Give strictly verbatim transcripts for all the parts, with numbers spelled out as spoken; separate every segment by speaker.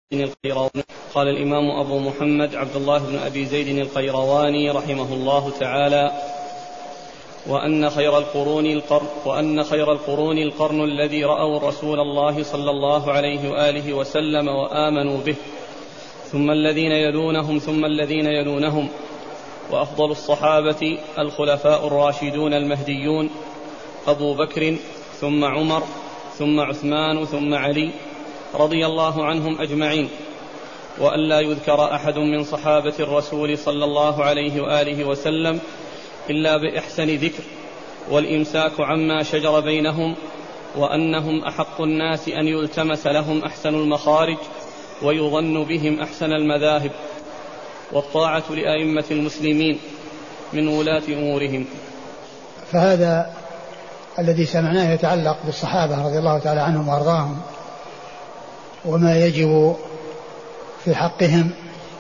Speaker 1: القيرواني. قال الإمام أبو محمد عبد الله بن أبي زيد القيرواني رحمه الله تعالى: وأن خير القرون القرن وأن خير القرون القرن الذي رأوا رسول الله صلى الله عليه وآله وسلم وآمنوا به، ثم الذين يلونهم ثم الذين يلونهم، وأفضل الصحابة الخلفاء الراشدون المهديون أبو بكر ثم عمر ثم عثمان ثم علي رضي الله عنهم أجمعين، وأن لا يذكر أحد من صحابة الرسول صلى الله عليه وآله وسلم إلا بإحسن ذكر، والإمساك عما شجر بينهم، وأنهم أحق الناس أن يلتمس لهم أحسن المخارج ويظن بهم أحسن المذاهب، والطاعة لأئمة المسلمين من ولاة أمورهم.
Speaker 2: فهذا الذي سمعناه يتعلق بالصحابة رضي الله تعالى عنهم وأرضاهم وما يجب في حقهم.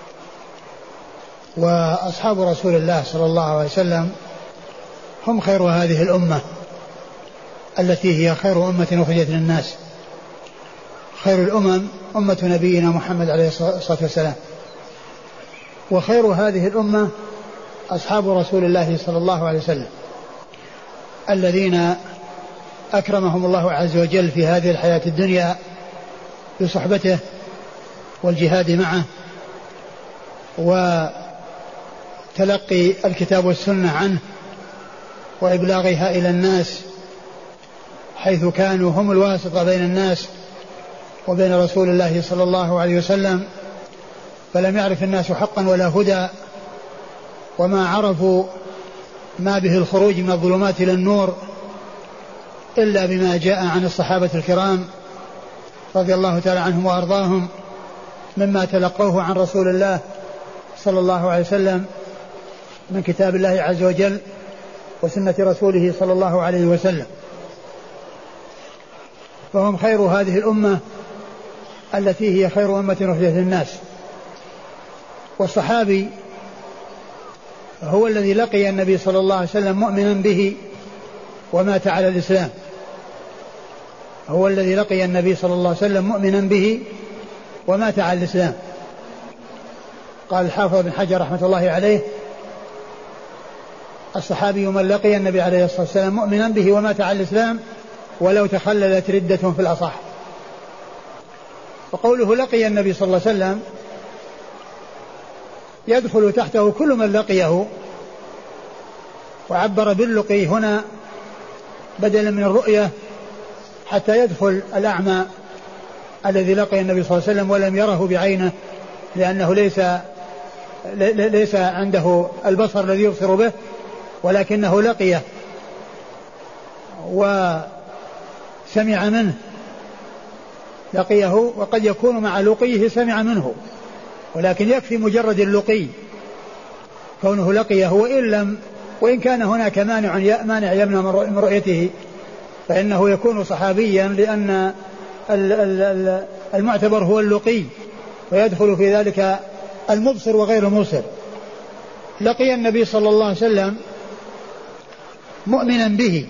Speaker 2: وأصحاب رسول الله صلى الله عليه وسلم هم خير هذه الأمة التي هي خير أمة أخرجت للناس. خير الأمم أمة نبينا محمد عليه الصلاة والسلام، وخير هذه الأمة أصحاب رسول الله صلى الله عليه وسلم الذين أكرمهم الله عز وجل في هذه الحياة الدنيا بصحبته والجهاد معه وتلقي الكتاب والسنة عنه وإبلاغها إلى الناس، حيث كانوا هم الواسطة بين الناس وبين رسول الله صلى الله عليه وسلم، فلم يعرف الناس حقا ولا هدى، وما عرفوا ما به الخروج من الظلمات إلى النور إلا بما جاء عن الصحابة الكرام رضي الله تعالى عنهم وأرضاهم مما تلقوه عن رسول الله صلى الله عليه وسلم من كتاب الله عز وجل وسنة رسوله صلى الله عليه وسلم. فهم خير هذه الأمة التي هي خير أمة أخرجت للناس. والصحابي هو الذي لقي النبي صلى الله عليه وسلم مؤمنا به ومات على الإسلام، هو الذي لقي النبي صلى الله عليه وسلم مؤمنا به ومات على الإسلام. قال الحافظ بن حجر رحمة الله عليه: الصحابي من لقي النبي عليه الصلاة والسلام مؤمنا به ومات على الإسلام ولو تخللت ردة في الأصح. وقوله لقي النبي صلى الله عليه وسلم يدخل تحته كل من لقيه، وعبر باللقي هنا بدلا من الرؤية حتى يدخل الأعمى الذي لقي النبي صلى الله عليه وسلم ولم يره بعينه، لأنه ليس ليس عنده البصر الذي يبصر به، ولكنه لقيه وسمع منه، لقيه، وقد يكون مع لقيه سمع منه، ولكن يكفي مجرد اللقي كونه لقيه، وإن لم وإن كان هناك مانع مانع يمنع من رؤيته فإنه يكون صحابيا، لأن المعتبر هو اللقي، ويدخل في ذلك المبصر وغير المبصر. لقي النبي صلى الله عليه وسلم مؤمنا به،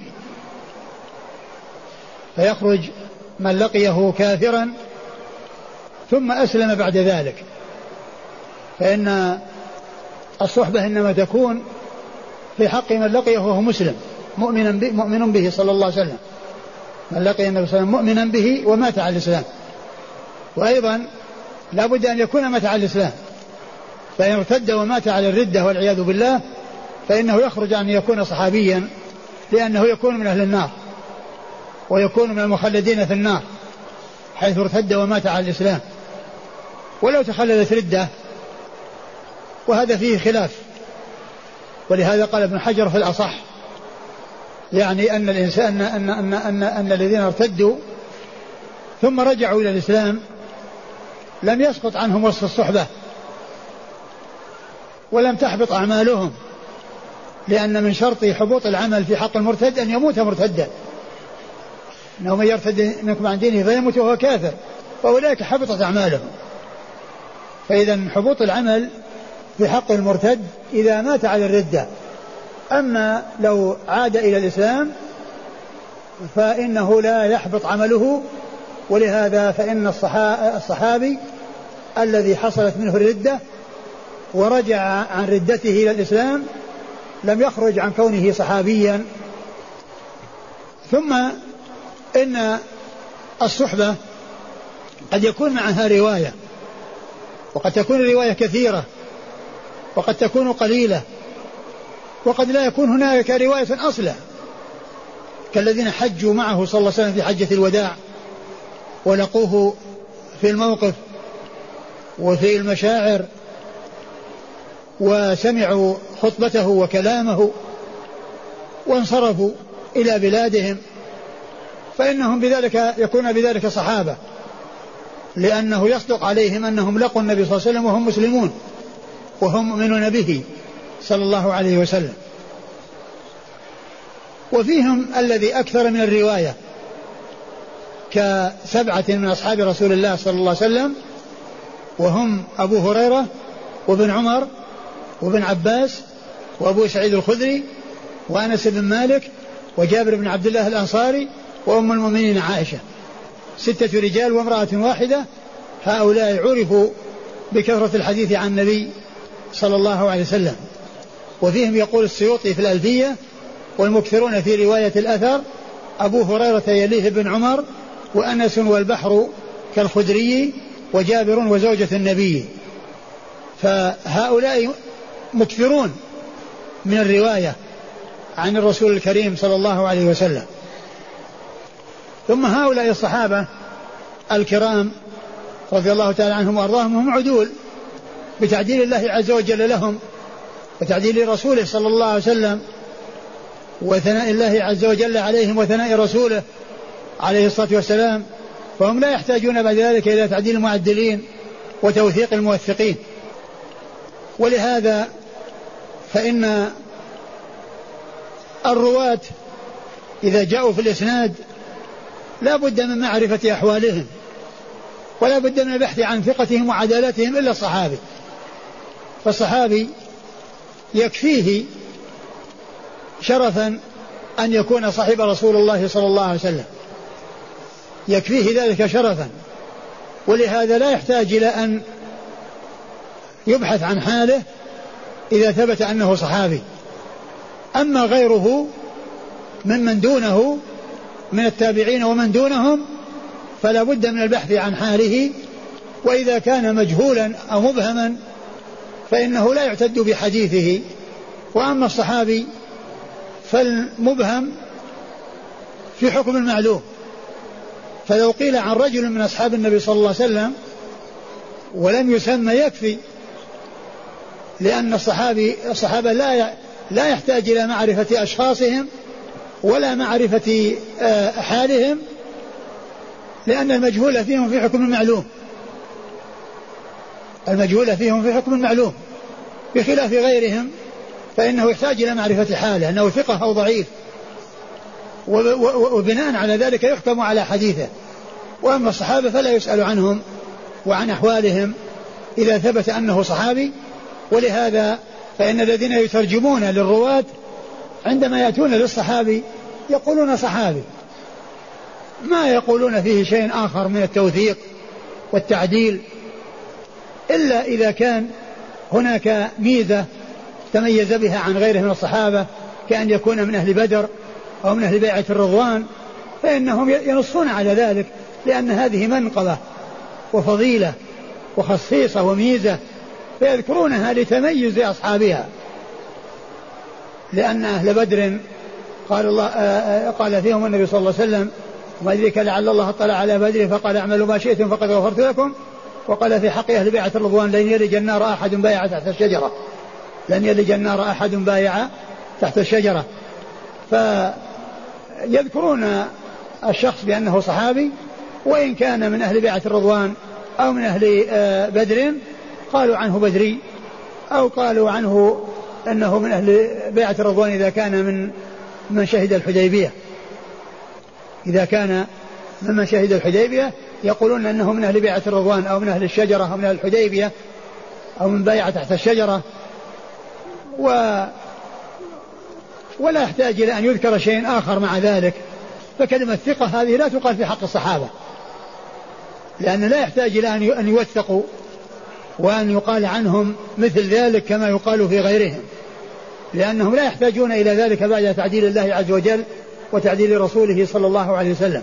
Speaker 2: فيخرج من لقيه كافرا ثم أسلم بعد ذلك، فإن الصحبة إنما تكون في حق من لقيه وهو مسلم مؤمنا به مؤمن به صلى الله عليه وسلم، من لقي النبي صلى الله عليه وسلم مؤمنا به ومات على الإسلام. وأيضا لا بد أن يكون مات على الإسلام، فإن ارتد ومات على الردة والعياذ بالله فإنه يخرج أن يكون صحابيا، لأنه يكون من أهل النار ويكون من المخلدين في النار حيث ارتد ومات على الإسلام. ولو تخللت ردة، وهذا فيه خلاف، ولهذا قال ابن حجر في الأصح، يعني أن الإنسان أن, أن, أن, أن الذين ارتدوا ثم رجعوا إلى الإسلام لم يسقط عنهم وصف الصحبة ولم تحبط أعمالهم، لأن من شرط حبوط العمل في حق المرتد أن يموت مرتدا، إنه من يرتد منكم عن دينه فيموت وهو كافر فأولئك حبطت أعمالهم. فإذا حبوط العمل في حق المرتد إذا مات على الردة، أما لو عاد إلى الإسلام فإنه لا يحبط عمله. ولهذا فإن الصحابي الذي حصلت منه الردة ورجع عن ردته إلى الإسلام لم يخرج عن كونه صحابيا. ثم إن الصحبة قد يكون معها رواية، وقد تكون الرواية كثيرة، وقد تكون قليلة، وقد لا يكون هناك رواية أصلا، كالذين حجوا معه صلى الله عليه وسلم في حجة الوداع ولقوه في الموقف وفي المشاعر وسمعوا خطبته وكلامه وانصرفوا إلى بلادهم، فإنهم بذلك يكون بذلك صحابة، لأنه يصدق عليهم أنهم لقوا النبي صلى الله عليه وسلم وهم مسلمون وهم مؤمنون به صلى الله عليه وسلم. وفيهم الذي أكثر من الرواية كسبعة من أصحاب رسول الله صلى الله عليه وسلم، وهم أبو هريرة وابن عمر وابن عباس وأبو سعيد الخدري وأنس بن مالك وجابر بن عبد الله الأنصاري وأم المؤمنين عائشة، ستة رجال وامرأة واحدة. هؤلاء عرفوا بكثرة الحديث عن النبي صلى الله عليه وسلم. وفيهم يقول السيوطي في الألفية: والمكثرون في رواية الأثر أبو هريرة يليه بن عمر وأنس والبحر كالخدري وجابر وزوجة النبي. فهؤلاء مكثرون من الرواية عن الرسول الكريم صلى الله عليه وسلم. ثم هؤلاء الصحابة الكرام رضي الله تعالى عنهم وأرضاهم هم عدول بتعديل الله عز وجل لهم وتعديل رسوله صلى الله عليه وسلم وثناء الله عز وجل عليهم وثناء رسوله عليه الصلاة والسلام، فهم لا يحتاجون بعد ذلك إلى تعديل المعدلين وتوثيق الموثقين. ولهذا فإن الرواة إذا جاءوا في الإسناد لا بد من معرفة أحوالهم ولا بد من البحث عن ثقتهم وعدالتهم إلا الصحابي. فالصحابي يكفيه شرفا أن يكون صاحب رسول الله صلى الله عليه وسلم، يكفيه ذلك شرفا، ولهذا لا يحتاج إلى أن يبحث عن حاله إذا ثبت أنه صحابي. أما غيره ممن دونه من التابعين ومن دونهم فلا بد من البحث عن حاله، وإذا كان مجهولا أو مبهما فإنه لا يعتد بحديثه. وأما الصحابي فالمبهم في حكم المعلوم، فلو قيل عن رجل من أصحاب النبي صلى الله عليه وسلم ولم يسمى يكفي، لأن الصحابي الصحابة لا لا يحتاج إلى معرفة أشخاصهم ولا معرفة حالهم، لأن المجهول فيهم في حكم المعلوم، المجهول فيهم في حكم المعلوم، بخلاف غيرهم فإنه يحتاج إلى معرفة حاله أنه ثقة أو ضعيف، وبناء على ذلك يحكم على حديثه. وأما الصحابة فلا يسأل عنهم وعن أحوالهم إذا ثبت أنه صحابي. ولهذا فإن الذين يترجمون للرواة عندما يأتون للصحابي يقولون صحابي، ما يقولون فيه شيء آخر من التوثيق والتعديل، إلا إذا كان هناك ميزة تميز بها عن غيره من الصحابة، كأن يكون من أهل بدر أو من أهل بيعة الرضوان، فإنهم ينصون على ذلك، لأن هذه منقبة وفضيلة وخصيصة وميزة، فيذكرونها لتميز أصحابها. لأن أهل بدر قال الله قال فيهم النبي صلى الله عليه وسلم: وما أدريك لعل الله اطلع على بدر فقال اعملوا ما شئتم فقد غفرت لكم. وقال في حق أهل بيعة الرضوان: لن يلج النار أحد بايع تحت الشجرة، لن يلج النار أحد بايع تحت الشجرة. فيذكرون الشخص بأنه صحابي، وإن كان من أهل بيعة الرضوان أو من أهل بدر قالوا عنه بدري، أو قالوا عنه أنه من أهل بيعة الرضوان إذا كان من من شهد الحديبية، إذا كان ممن شهد الحديبية يقولون أنه من أهل بيعة الرضوان أو من أهل الشجرة أو من أهل الحديبية أو من بايعة تحت الشجرة. و ولا يحتاج إلى أن يذكر شيء آخر مع ذلك. فكلمة ثقة هذه لا تقال في حق الصحابة، لأن لا يحتاج إلى أن يوثقوا وأن يقال عنهم مثل ذلك كما يقال في غيرهم، لأنهم لا يحتاجون إلى ذلك بعد تعديل الله عز وجل وتعديل رسوله صلى الله عليه وسلم.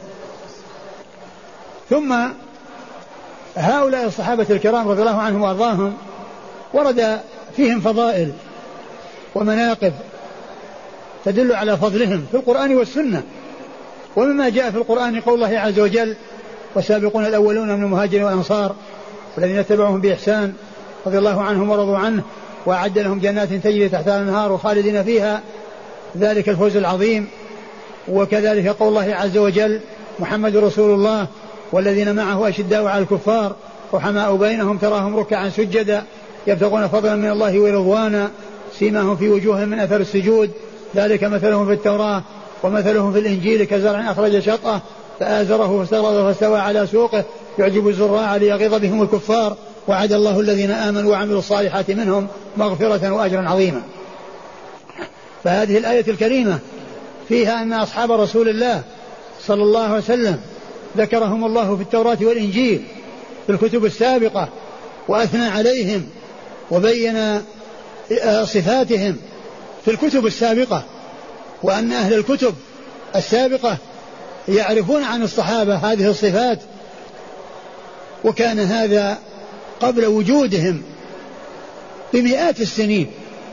Speaker 2: ثم هؤلاء الصحابة الكرام رضي الله عنهم وأرضاهم ورد فيهم فضائل ومناقب تدل على فضلهم في القرآن والسنة. ومما جاء في القرآن قول الله عز وجل: والسابقون الأولون من المهاجرين والأنصار والذين اتبعوهم بإحسان رضي الله عنهم ورضوا عنه وأعد لهم جنات تجري تحتها الأنهار وخالدين فيها ذلك الفوز العظيم. وكذلك قول الله عز وجل: محمد رسول الله والذين معه أشداء على الكفار رحماء بينهم تراهم ركعا سجدا يبتغون فضلا من الله ورضوانا سيماهم في وجوههم من أثر السجود ذلك مثلهم في التوراة ومثلهم في الإنجيل كزرع أخرج شطأه فآزره فاستغلظ فاستوى على سوقه يعجب الزراع ليغيظ بهم الكفار وعد الله الذين آمنوا وعملوا الصالحات منهم مغفرة وأجرا عظيما. فهذه الآية الكريمة فيها أن أصحاب رسول الله صلى الله عليه وسلم ذكرهم الله في التوراة والإنجيل في الكتب السابقة وأثنى عليهم وبين صفاتهم في الكتب السابقة، وأن أهل الكتب السابقة يعرفون عن الصحابة هذه الصفات، وكان هذا قبل وجودهم بمئات السنين،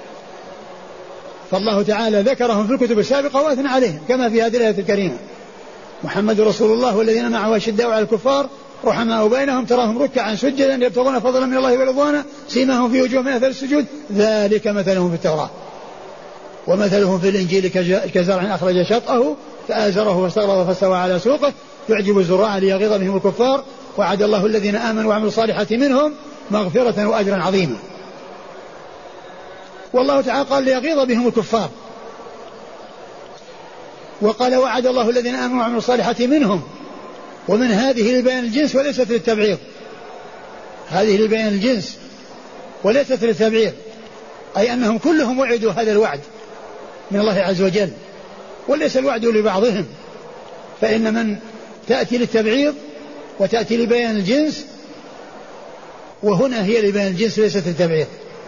Speaker 2: فالله تعالى ذكرهم في الكتب السابقة وأثنى عليهم كما في هذه الآية الكريمة: محمد رسول الله والذين معه أشداء على الكفار رحماء بينهم تراهم ركعا سجدا يبتغون فضلا من الله ورضوانا سيماهم في وجوههم من أثر السجود ذلك مثلهم في التوراة ومثلهم في الإنجيل كزرع أخرج شطأه فآزره فاستغلظ فاستوى على سوقه يعجب الزراع ليغيظ بهم الكفار وعد الله الذين آمنوا وعملوا الصالحات منهم مغفرة وأجرا عظيما. والله تعالى قال ليغيظ بهم الكفار، وقال وعد الله الذين آمنوا وعملوا الصالحات منهم، ومن هذه لبيان الجنس وليست للتبعيض، هذه لبيان الجنس وليست للتبعيض، أي أنهم كلهم وعدوا هذا الوعد من الله عز وجل وليس الوعد لبعضهم، فإن من تأتي للتبعيض وتأتي لبيان الجنس، وهنا هي لبيان الجنس ليست للتبعيض،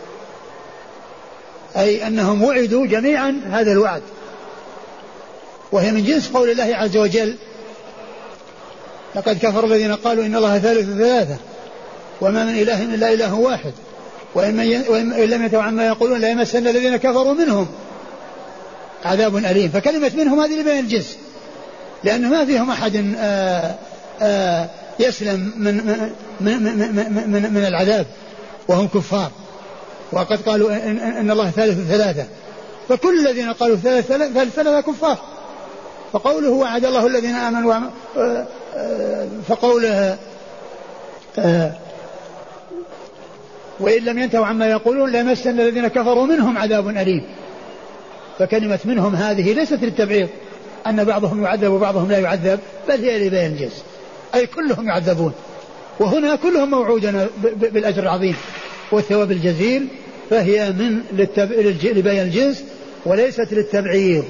Speaker 2: أي أنهم وعدوا جميعا هذا الوعد، وهي من جنس قول الله عز وجل: لقد كفر الذين قالوا إن الله ثالث ثلاثة وما من إله إلا إله واحد وإن لم يتوا عما يقولون لا يمسن الذين كفروا منهم عذاب أليم. فكلمة منهم هذه لبيان الجنس، لأنه ما فيهم أحد آآ آآ يسلم من, من, من, من, من العذاب وهم كفار، وقد قالوا إن, إن الله ثالث ثلاثة، فكل الذين قالوا ثالث ثلاثة كفار. فقوله وعد الله الذين آمنوا فقوله وإن لم ينتهوا عما يقولون ليمسن الذين كفروا منهم عذاب أليم. فكلمة منهم هذه ليست للتبعيض أن بعضهم يعذب وبعضهم لا يعذب، بل هي لبيان الجنس، أي كلهم يعذبون، وهنا كلهم موعودون بالأجر العظيم والثواب الجزيل، فهي من لبيان الجنس وليست للتبعيض.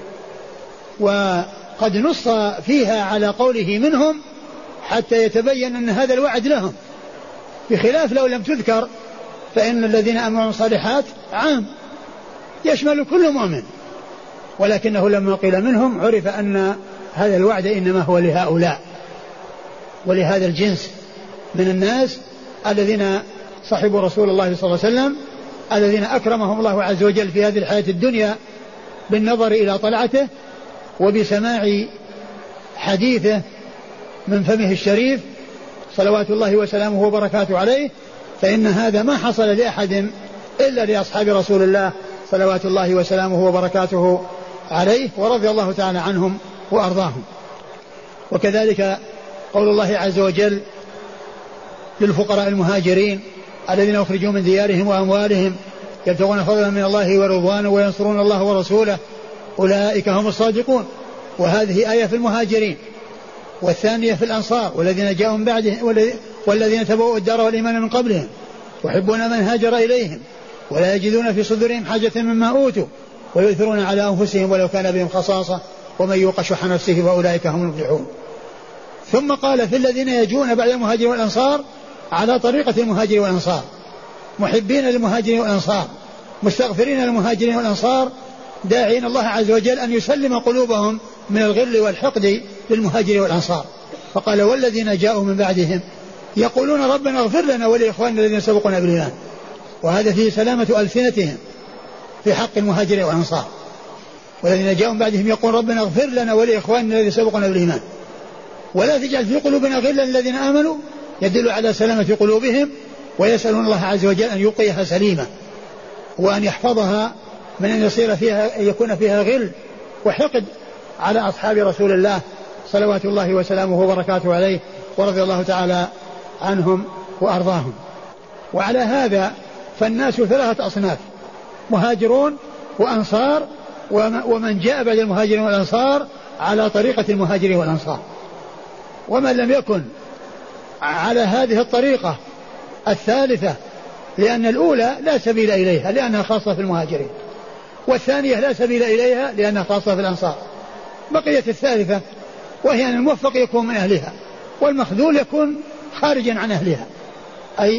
Speaker 2: وقد نص فيها على قوله منهم حتى يتبين أن هذا الوعد لهم، بخلاف لو لم تذكر فإن الذين آمنوا الصالحات عام يشمل كل مؤمن، ولكنه لما قيل منهم عرف أن هذا الوعد إنما هو لهؤلاء ولهذا الجنس من الناس الذين صحبوا رسول الله صلى الله عليه وسلم، الذين أكرمهم الله عز وجل في هذه الحياة الدنيا بالنظر إلى طلعته وبسماع حديثه من فمه الشريف صلوات الله وسلامه وبركاته عليه، فإن هذا ما حصل لأحد إلا لأصحاب رسول الله صلوات الله وسلامه وبركاته عليه، ورضي الله تعالى عنهم وأرضاهم. وكذلك قول الله عز وجل للفقراء المهاجرين الذين أخرجوا من ديارهم وأموالهم يبتغون فضلا من الله ورضوانه وينصرون الله ورسوله أولئك هم الصادقون. وهذه آية في المهاجرين، والثانية في الأنصار والذين جاءوا من بعدهم والذين تبوؤوا الدار والإيمان من قبلهم يحبون من هاجر إليهم ولا يجدون في صدورهم حاجة مما أوتوا ويؤثرون على أنفسهم ولو كان بهم خصاصة ومن يوق شح نفسه فأولئك هم المفلحون. ثم قال في الذين يجون بعد المهاجر والأنصار على طريقة المهاجر والأنصار، محبين للمهاجرين والأنصار مستغفرين للمهاجرين والأنصار داعين الله عز وجل أن يسلم قلوبهم من الغل والحقد للمهاجرين والأنصار. فقال والذين جاءوا من بعدهم يقولون ربنا اغفر لنا ولإخواننا الذين سبقونا بالإيمان. وهذا فيه سلامة ألسنتهم في حق المهاجرين والأنصار. والذين جاءوا من بعدهم يقول ربنا اغفر لنا ولإخواننا الذين سبقونا بالإيمان ولا تجعل في قلوبنا غلا للذين آمنوا يدل على سلامة قلوبهم ويسألون الله عز وجل أن يبقيها سليمة وأن يحفظها من أن يصير فيها يكون فيها غل وحقد على أصحاب رسول الله صلوات الله وسلامه وبركاته عليه ورضي الله تعالى عنهم وأرضاهم. وعلى هذا فالناس ثلاثة أصناف مهاجرون وأنصار ومن جاء بعد المهاجرين والأنصار على طريقة المهاجرين والأنصار. ومن لم يكن على هذه الطريقة الثالثة لأن الأولى لا سبيل إليها لأنها خاصة في المهاجرين والثانية لا سبيل إليها لأنها خاصة في الأنصار بقية الثالثة وهي أن الموفق يكون من أهلها والمخذول يكون خارجا عن أهلها أي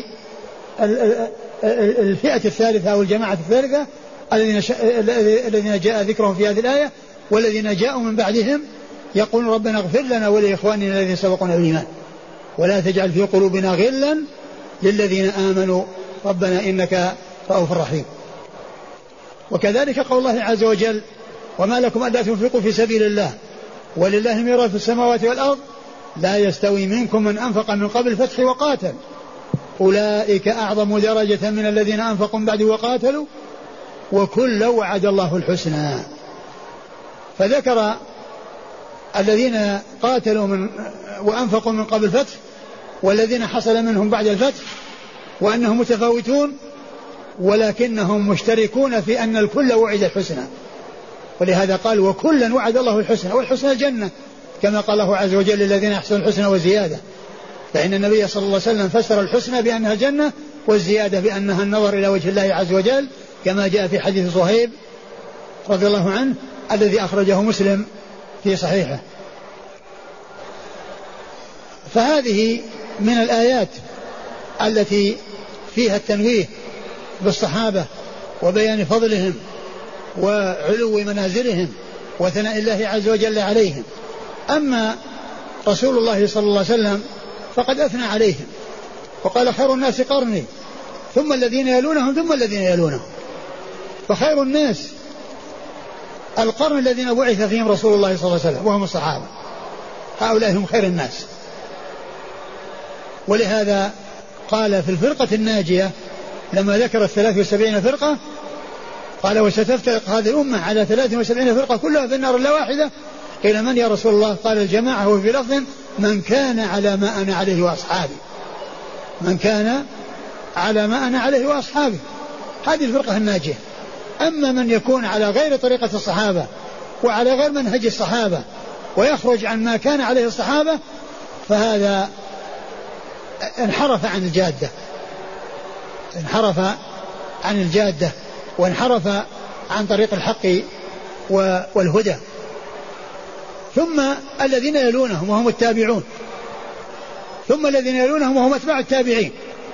Speaker 2: الفئة الثالثة أو الجماعة الثالثة الذين جاء ذكرهم في هذه الآية والذين جاءوا من بعدهم يقول ربنا اغفر لنا ولإخواننا الذين سبقونا بالإيمان ولا تجعل في قلوبنا غلا للذين آمنوا ربنا إنك رؤوف رحيم. وكذلك قول الله عز وجل وما لكم ألا تنفقوا في سبيل الله ولله ميراث السماوات والأرض لا يستوي منكم من أنفق من قبل الفتح وقاتل أولئك أعظم درجة من الذين أنفقوا من بعد وقاتلوا وكلا وعد الله الحسنى. فذكر الذين قاتلوا من وأنفقوا من قبل الفتح والذين حصل منهم بعد الفتح وأنهم متفاوتون ولكنهم مشتركون في أن الكل وعد الحسنى ولهذا قال وكلا وعد الله الحسنى والحسنى الجنة كما قال الله عز وجل للذين أحسنوا الحسنى وزيادة. فإن النبي صلى الله عليه وسلم فسر الحسنى بأنها الجنة والزيادة بأنها النظر إلى وجه الله عز وجل كما جاء في حديث صهيب رضي الله عنه الذي أخرجه مسلم في صحيحه. فهذه من الآيات التي فيها التنويه بالصحابة وبيان فضلهم وعلو منازلهم وثناء الله عز وجل عليهم. أما رسول الله صلى الله عليه وسلم فقد أثنى عليهم وقال خير الناس قرني ثم الذين يلونهم ثم الذين يلونهم. فخير الناس القرن الذين بعث فيهم رسول الله صلى الله عليه وسلم وهم الصحابة هؤلاء هم خير الناس. ولهذا قال في الفرقة الناجية لما ذكر الثلاث وسبعين فرقة قال وستفترق هذه الأمة على ثلاث وسبعين فرقة كلها في النار إلا واحدة قيل من يا رسول الله قال الجماعة وفي لفظ من كان على ما أنا عليه وأصحابي من كان على ما أنا عليه وأصحابي هذه الفرقة الناجية. أما من يكون على غير طريقة الصحابة وعلى غير منهج الصحابة ويخرج عن ما كان عليه الصحابة فهذا انحرف عن الجادة انحرف عن الجادة وانحرف عن طريق الحق والهدى. ثم الذين يلونهم وهم التابعون ثم الذين يلونهم وهم أتباع التابعين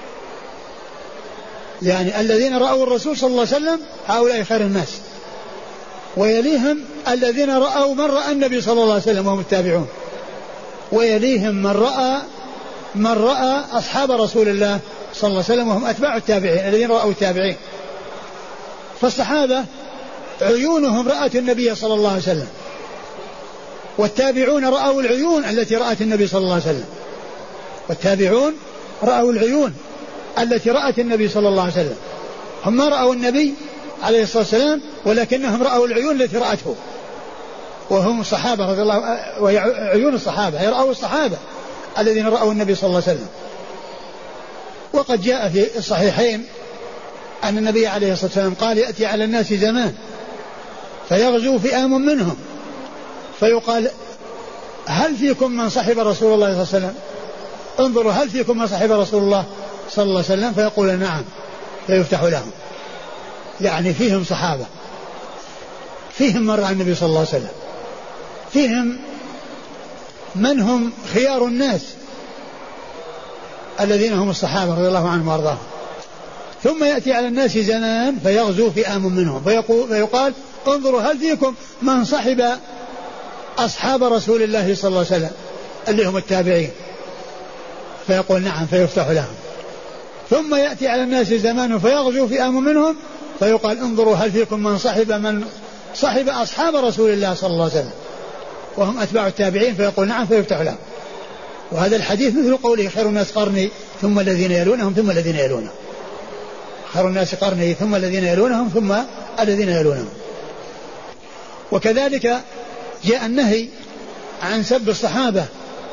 Speaker 2: يعني الذين رأوا الرسول صلى الله عليه وسلم هؤلاء خير الناس ويليهم الذين رأوا من رأى النبي صلى الله عليه وسلم وهم التابعون ويليهم من رأى من رأى أصحاب رسول الله صلى الله عليه وسلم وهم أتباع التابعين الذين رأوا التابعين. فالصحابة عيونهم رأت النبي صلى الله عليه وسلم والتابعون رأوا العيون التي رأت النبي صلى الله عليه وسلم والتابعون رأوا العيون التي رأت النبي صلى الله عليه وسلم. هم ما رأوا النبي عليه الصلاة والسلام ولكنهم رأوا العيون التي رأته وهم الصحابة رضي الله وهي عيون الصحابة هي رأوا الصحابة الذين رأوا النبي صلى الله عليه وسلم. وقد جاء في الصحيحين أن النبي عليه الصلاة والسلام قال يأتي على الناس زمان فيغزو فئام منهم فيقال هل فيكم من صحب رسول الله صلى الله عليه وسلم انظروا هل فيكم من صحب رسول الله صلى الله عليه وسلم فيقول نعم فيفتح لهم يعني فيهم صحابة فيهم من رأى النبي صلى الله عليه وسلم فيهم من هم خيار الناس الذين هم الصحابة رضي الله عنهم وارضاهم ثم يأتي على الناس زمان فيغزو فئام منهم فيقال انظروا هل فيكم من صحب أصحاب رسول الله صلى الله عليه وسلم اللي هم التابعين، فيقول نعم فيفتح لهم. ثم يأتي على الناس زمان فيغزو فئام منهم فيقال انظروا هل فيكم من صحب من صحب أصحاب رسول الله صلى الله عليه وسلم وهم أتباع التابعين، فيقول نعم فيفتح لهم. وهذا الحديث مثل قوله خير الناس قرني ثم الذين يلونهم ثم الذين يلونهم، خير الناس قرني ثم الذين يلونهم ثم الذين يلونهم. وكذلك جاء النهي عن سب الصحابة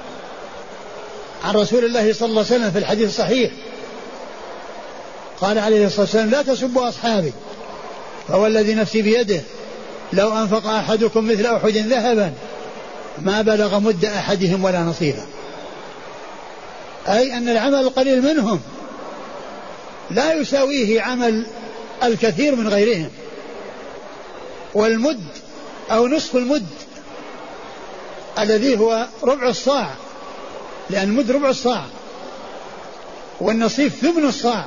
Speaker 2: عن رسول الله صلى الله عليه وسلم في الحديث الصحيح، قال عليه الصلاة والسلام لا تسبوا أصحابي فهو الذي نفسي بيده لو أنفق أحدكم مثل أحد ذهبا ما بلغ مد أحدهم ولا نصيفا، أي أن العمل القليل منهم لا يساويه عمل الكثير من غيرهم. والمد أو نصف المد الذي هو ربع الصاع، لأن المد ربع الصاع والنصيف ثمن الصاع،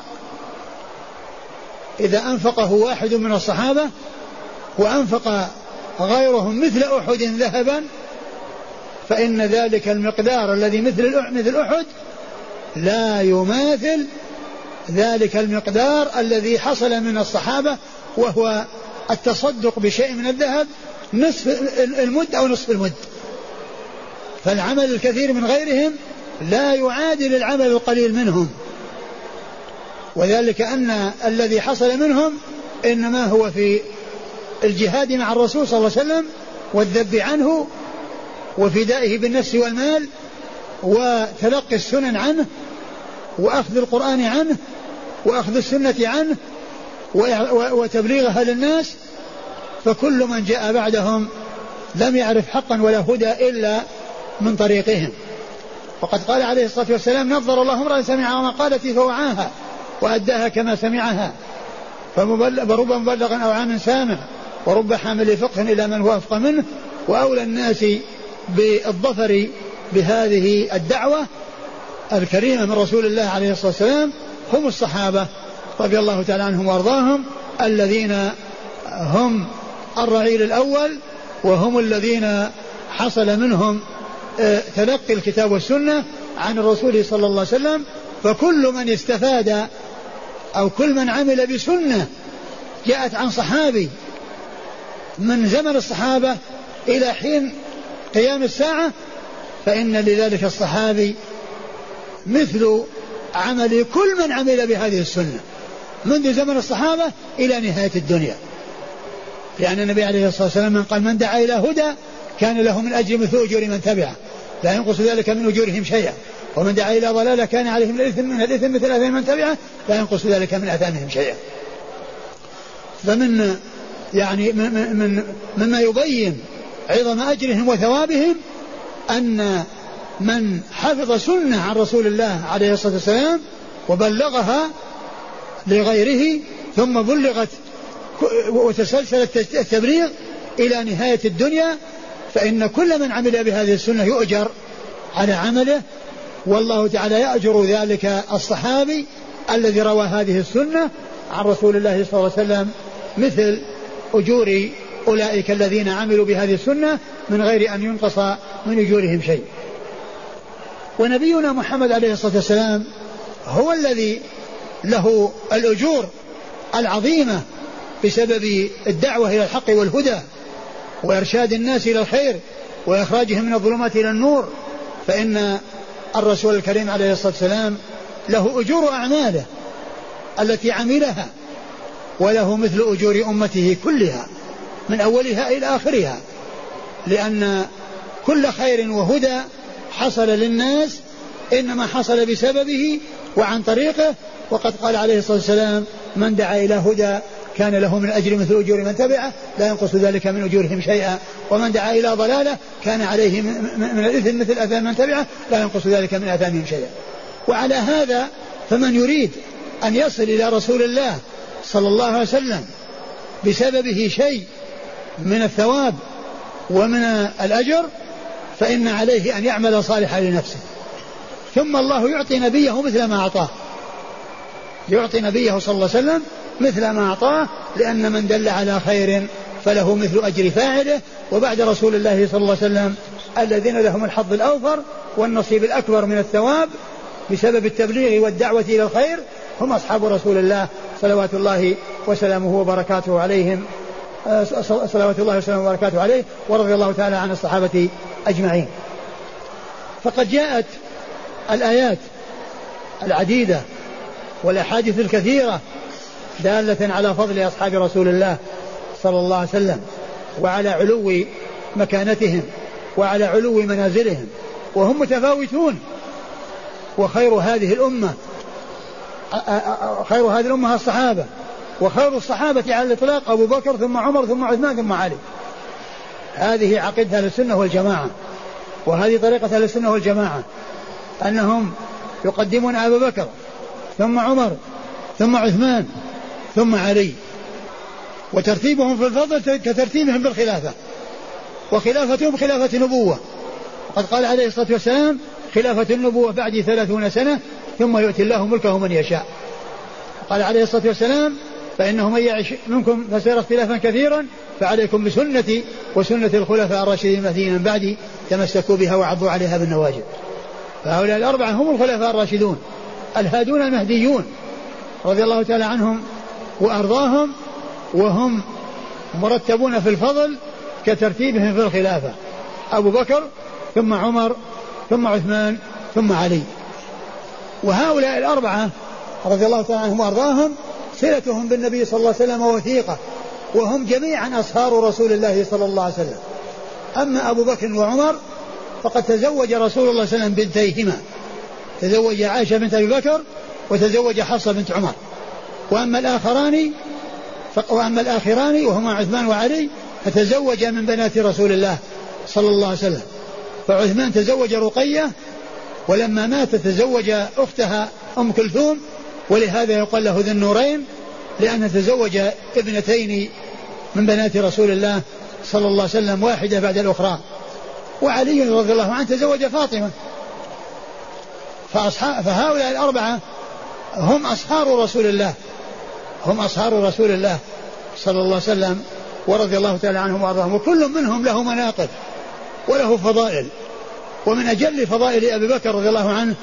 Speaker 2: إذا أنفقه واحد من الصحابة وأنفق غيرهم مثل أحد ذهبا فإن ذلك المقدار الذي مثل مثل أحد لا يماثل ذلك المقدار الذي حصل من الصحابة، وهو التصدق بشيء من الذهب نصف المد أو نصف المد. فالعمل الكثير من غيرهم لا يعادل العمل القليل منهم، وذلك أن الذي حصل منهم إنما هو في الجهاد مع الرسول صلى الله عليه وسلم والذب عنه وفدائه بالنفس والمال وتلقي السنن عنه وأخذ القرآن عنه وأخذ السنة عنه وتبليغها للناس. فكل من جاء بعدهم لم يعرف حقا ولا هدى إلا من طريقهم. وقد قال عليه الصلاة والسلام نظر الله امرأ سمع مقالتي فوعاها وأداها كما سمعها، فرب مبلغ أو عام سامع ورب حامل فقه إلى من هو أفقه منه. وأولى الناس بالظفر بهذه الدعوة الكريمة من رسول الله عليه الصلاة والسلام هم الصحابة رضي الله تعالى عنهم وارضاهم، الذين هم الرعيل الأول وهم الذين حصل منهم تلقي الكتاب والسنة عن الرسول صلى الله عليه وسلم. فكل من استفاد أو كل من عمل بسنة جاءت عن صحابي من زمن الصحابة إلى حين قيام الساعة فإن لذلك الصحابي مثل عمل كل من عمل بهذه السنة منذ زمن الصحابة إلى نهاية الدنيا، لأن النبي عليه الصلاة والسلام من قال من دعا إلى هدى كان له من أجر مثل أجور من تبعه لا ينقص ذلك من أجورهم شيئا، ومن دعا إلى ضلالة كان عليه من الإثم من الإثم مثل آثام من تبعه لا ينقص ذلك من آثامهم شيئا. فمن يعني من من مما يبين عظم أجرهم وثوابهم أن من حفظ سنة عن رسول الله عليه الصلاة والسلام وبلغها لغيره ثم بلغت وتسلسل التبليغ إلى نهاية الدنيا فإن كل من عمل بهذه السنة يؤجر على عمله، والله تعالى يأجر ذلك الصحابي الذي روى هذه السنة عن رسول الله صلى الله عليه وسلم مثل أجور أولئك الذين عملوا بهذه السنة من غير أن ينقص من أجورهم شيء. ونبينا محمد عليه الصلاة والسلام هو الذي له الأجور العظيمة بسبب الدعوة إلى الحق والهدى وإرشاد الناس إلى الخير وإخراجهم من الظلمات إلى النور. فإن الرسول الكريم عليه الصلاة والسلام له أجور أعماله التي عملها وله مثل أجور أمته كلها من أولها إلى آخرها، لأن كل خير وهدى حصل للناس إنما حصل بسببه وعن طريقه. وقد قال عليه الصلاة والسلام من دعا إلى هدى كان له من أجر مثل أجور من تبعه لا ينقص ذلك من أجورهم شيئا، ومن دعا إلى ضلالة كان عليه من الإثم مثل آثام من تبعه لا ينقص ذلك من آثامهم شيئا. وعلى هذا فمن يريد أن يصل إلى رسول الله صلى الله عليه وسلم بسببه شيء من الثواب ومن الأجر فإن عليه أن يعمل صالحا لنفسه، ثم الله يعطي نبيه مثل ما أعطاه. يعطي نبيه صلى الله عليه وسلم مثل ما أعطاه، لأن من دل على خير فله مثل أجر فاعله. وبعد رسول الله صلى الله عليه وسلم الذين لهم الحظ الأوفر والنصيب الأكبر من الثواب بسبب التبليغ والدعوة إلى الخير هم أصحاب رسول الله صلوات الله وسلامه وبركاته عليهم، صلوات الله وسلامه وبركاته عليه، ورضي الله تعالى عن الصحابة أجمعين. فقد جاءت الآيات العديدة والأحاديث الكثيرة دالة على فضل أصحاب رسول الله صلى الله عليه وسلم، وعلى علو مكانتهم وعلى علو منازلهم، وهم متفاوتون. وخير هذه الأمة خير هذه الأمة الصحابة، وخير الصحابة على الإطلاق أبو بكر ثم عمر ثم عثمان ثم علي. هذه عقيدة أهل السنة والجماعة، وهذه طريقة أهل السنة والجماعة، أنهم يقدمون أبو بكر ثم عمر ثم عثمان ثم علي، وترتيبهم في الفضل كترتيبهم بالخلافة، وخلافتهم خلافة نبوة. وقد قال عليه الصلاة والسلام خلافة النبوة بعد ثلاثون سنة ثم يؤتي الله ملكه من يشاء. قال عليه الصلاة والسلام فإنه من يعش منكم فسيرى اختلافا كثيرا فعليكم بسنتي وسنة الخلفاء الراشدين المهديين من بعدي تمسكوا بها وعضوا عليها بالنواجذ. فهؤلاء الأربعة هم الخلفاء الراشدون الهادون المهديون رضي الله تعالى عنهم وأرضاهم، وهم مرتبون في الفضل كترتيبهم في الخلافة، أبو بكر ثم عمر ثم عثمان ثم علي. وهؤلاء الأربعة رضي الله تعالى عنهم وأرضاهم صلتهم بالنبي صلى الله عليه وسلم وثيقة، وهم جميعا أصهار رسول الله صلى الله عليه وسلم. أما أبو بكر وعمر فقد تزوج رسول الله صلى الله عليه وسلم بنتيهما، تزوج عائشة بنت أبي بكر وتزوج حفصة بنت عمر. وأما الآخران وأما الآخران وهما عثمان وعلي فتزوج من بنات رسول الله صلى الله عليه وسلم. فعثمان تزوج رقية، ولما مات تزوج أختها أم كلثوم، ولهذا يقال له ذي النورين، لأنه تزوج ابنتين من بنات رسول الله صلى الله عليه وسلم واحدة بعد الأخرى. وعلي رضي الله عنه تزوج فاطمة. فهؤلاء الأربعة هم أصهار رسول الله هم أصهار رسول الله صلى الله عليه وسلم ورضي الله تعالى عنهم وأرضاهم. وكل منهم له مناقب وله فضائل. ومن أجل فضائل أبي بكر رضي الله عنه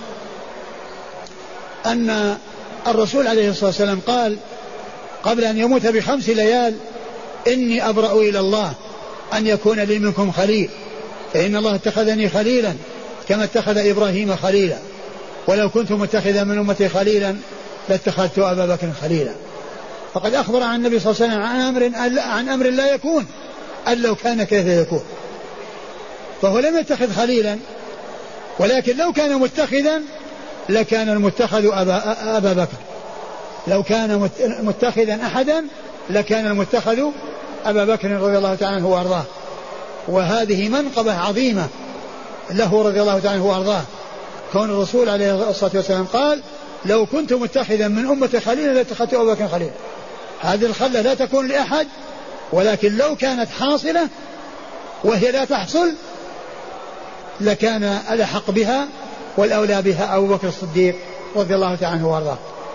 Speaker 2: أن الرسول عليه الصلاة والسلام قال قبل أن يموت بخمس ليال إني أبرأ إلى الله أن يكون لي منكم خليل، فإن الله اتخذني خليلا كما اتخذ إبراهيم خليلا، ولو كنت متخذا من أمتي خليلا لاتخذت أبا بكر خليلا. فقد أخبر عن النبي صلى الله عليه وسلم عن أمر, عن أمر لا يكون أن لو كان كيف يكون. فهو لم يتخذ خليلا، ولكن لو كان متخذا لكان المتخذ أبا, أبا بكر. لو كان متخذا أحدا لكان المتخذ أبا بكر رضي الله تعالى عنه وأرضاه. وهذه منقبة عظيمة له رضي الله تعالى عنه وأرضاه، كون الرسول عليه الصلاة والسلام قال لو كنت متخذا من أمة خليلا لاتخذت أبا بكر خليلا. هذه الخلة لا تكون لأحد، ولكن لو كانت حاصلة وهي لا تحصل لكان الأحق بها والأولى بها أبو بكر الصديق رضي الله تعالى عنه وارضاه.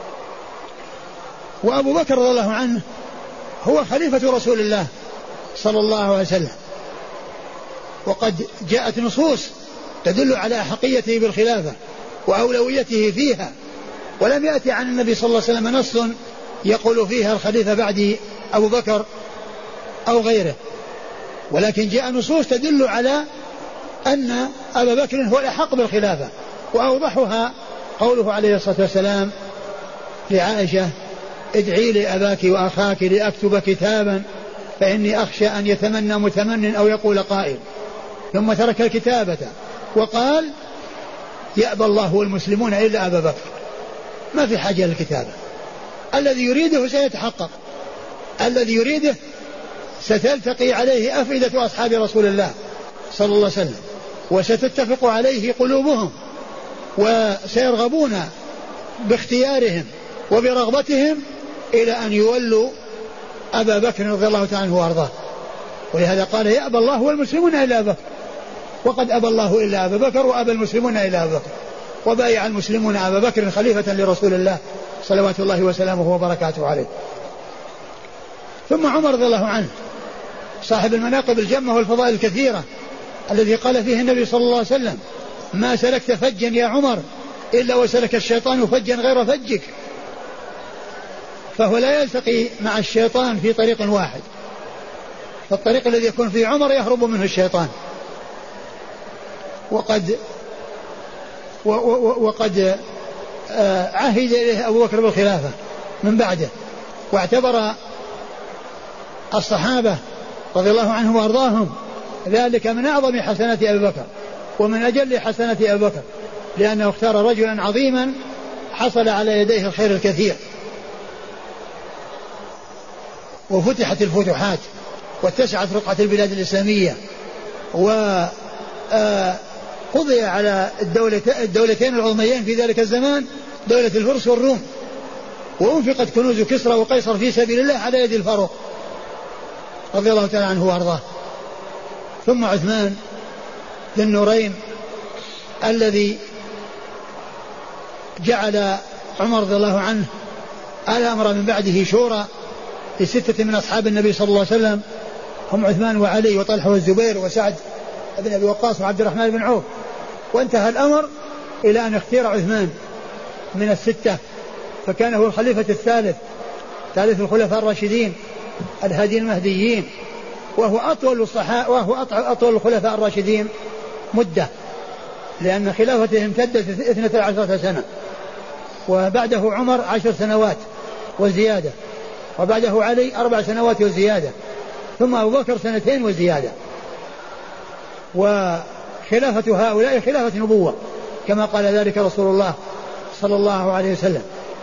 Speaker 2: وأبو بكر رضي الله عنه هو خليفة رسول الله صلى الله عليه وسلم، وقد جاءت نصوص تدل على أحقيته بالخلافة وأولويته فيها، ولم يأتي عن النبي صلى الله عليه وسلم نص يقول فيها الخليفة بعد أبو بكر أو غيره، ولكن جاء نصوص تدل على أن أبا بكر هو الأحق بالخلافة. وأوضحها قوله عليه الصلاة والسلام لعائشة ادعي لأباك وأخاك لأكتب كتابا فإني أخشى أن يتمنى متمن أو يقول قائل، ثم ترك الكتابة وقال يأبى الله والمسلمون إلا أبا بكر. ما في حاجة للكتابة، الذي يريده سيتحقق، الذي يريده ستلتقي عليه أفئدة أصحاب رسول الله صلى الله عليه وسلم، وستتفق عليه قلوبهم، وسيرغبون باختيارهم وبرغبتهم إلى أن يولوا أبا بكر رضي الله تعالى عنه وأرضاه. ولهذا قال يأبى الله والمسلمون إلا أبا بكر، وقد أبى الله إلا أبا بكر وأبى المسلمون إلا أبا بكر، وبايع المسلمون أبا بكر خليفة لرسول الله صلوات الله وسلامه وبركاته عليه. ثم عمر رضي الله عنه صاحب المناقب الجمة والفضائل الكثيرة الذي قال فيه النبي صلى الله عليه وسلم ما سلكت فجا يا عمر إلا وسلك الشيطان فجا غير فجك. فهو لا يلتقي مع الشيطان في طريق واحد، فالطريق الذي يكون فيه عمر يهرب منه الشيطان. وقد وقد عهد إليه أبو بكر بالخلافة من بعده، واعتبر الصحابة رضي الله عنهم وأرضاهم ذلك من أعظم حسنات أبي بكر ومن أجل حسنات أبي بكر، لأنه اختار رجلا عظيما حصل على يديه الخير الكثير، وفتحت الفتوحات واتسعت رقعة البلاد الإسلامية، وقضي على الدولتين العظميين في ذلك الزمان دولة الفرس والروم، وأنفقت كنوز كسرى وقيصر في سبيل الله على يد الفاروق رضي الله تعالى عنه وأرضاه. ثم عثمان ذي النورين الذي جعل عمر رضي الله عنه الأمر من بعده شورى لستة من أصحاب النبي صلى الله عليه وسلم، هم عثمان وعلي وطلحة والزبير وسعد بن أبي وقاص وعبد الرحمن بن عوف، وانتهى الأمر إلى أن اختير عثمان من الستة، فكان هو الخليفة الثالث ثالث الخلفاء الراشدين الهادين المهديين، وهو أطول الصحابة وهو أطول الخلفاء الراشدين مدة، لأن خلافته امتدت اثنتا عشرة سنة، وبعده عمر عشر سنوات وزيادة، وبعده علي أربع سنوات وزيادة، ثم أبو بكر سنتين وزيادة. وخلافة هؤلاء خلافة نبوة كما قال ذلك رسول الله صلى الله عليه وسلم.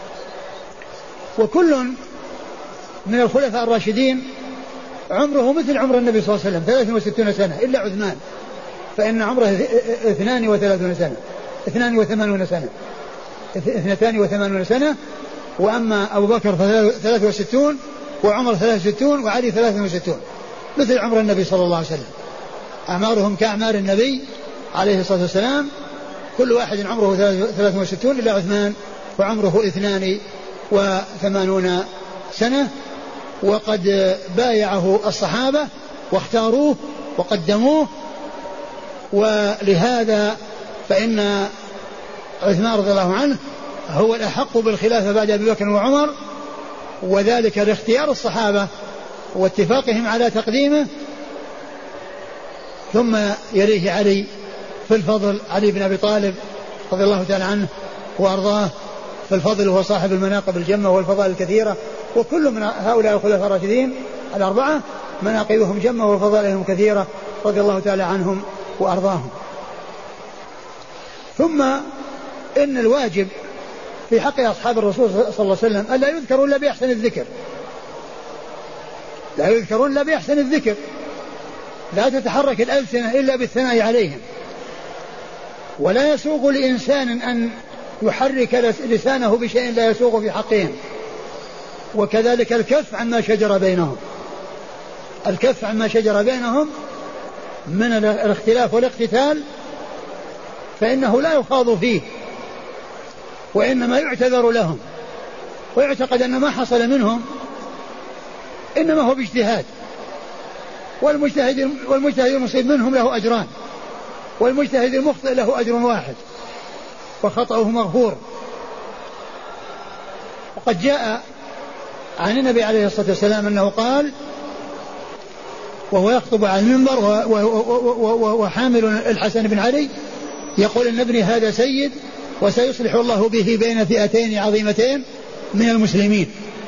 Speaker 2: وكل من الخلفاء الراشدين عمره مثل عمر النبي صلى الله عليه وسلم ثلاث وستون سنة إلا عثمان، فإن عمره اثنان وثلاثون سنة اثنان وثمانون سنة اثنتان وثمانون سنة، وأما أبو بكر ثلاث وستون وعمر ثلاث وستون وعلي ثلاث وستون مثل عمر النبي صلى الله عليه وسلم، أعمارهم كأعمار النبي عليه الصلاة والسلام، كل واحد عمره ثلاث وستون إلا عثمان وعمره اثنان وثمانون سنة. وقد بايعه الصحابة واختاروه وقدموه، ولهذا فإن عثمان رضي الله عنه هو الأحق بالخلافة بعد أبي بكر وعمر، وذلك لاختيار الصحابة واتفاقهم على تقديمه. ثم يليه علي في الفضل، علي بن أبي طالب رضي الله تعالى عنه وأرضاه في الفضل، وهو صاحب المناقب الجمة والفضائل الكثيرة، وكل من هؤلاء الخلفاء الراشدين الأربعة مناقبهم جمة وفضائلهم كثيرة رضي الله تعالى عنهم وأرضاهم. ثم إن الواجب في حق أصحاب الرسول صلى الله عليه وسلم ألا يذكروا إلا بأحسن الذكر، لا يذكرون إلا بأحسن الذكر، لا تتحرك الألسنة إلا بالثناء عليهم، ولا يسوغ لإنسان أن يحرك لسانه بشيء لا يسوغ في حقهم. وكذلك الكف عما شجر بينهم، الكف عما شجر بينهم من الاختلاف والاقتتال فإنه لا يخاض فيه، وإنما يعتذر لهم، ويعتقد أن ما حصل منهم إنما هو باجتهاد، والمجتهد والمجتهد المصيب منهم له أجران، والمجتهد المخطئ له أجر واحد وخطأه مغفور. وقد جاء عن النبي عليه الصلاة والسلام أنه قال وهو يخطب على المنبر وحامل الحسن بن علي يقول إن ابني هذا سيد وسيصلح الله به بين فئتين عظيمتين من المسلمين.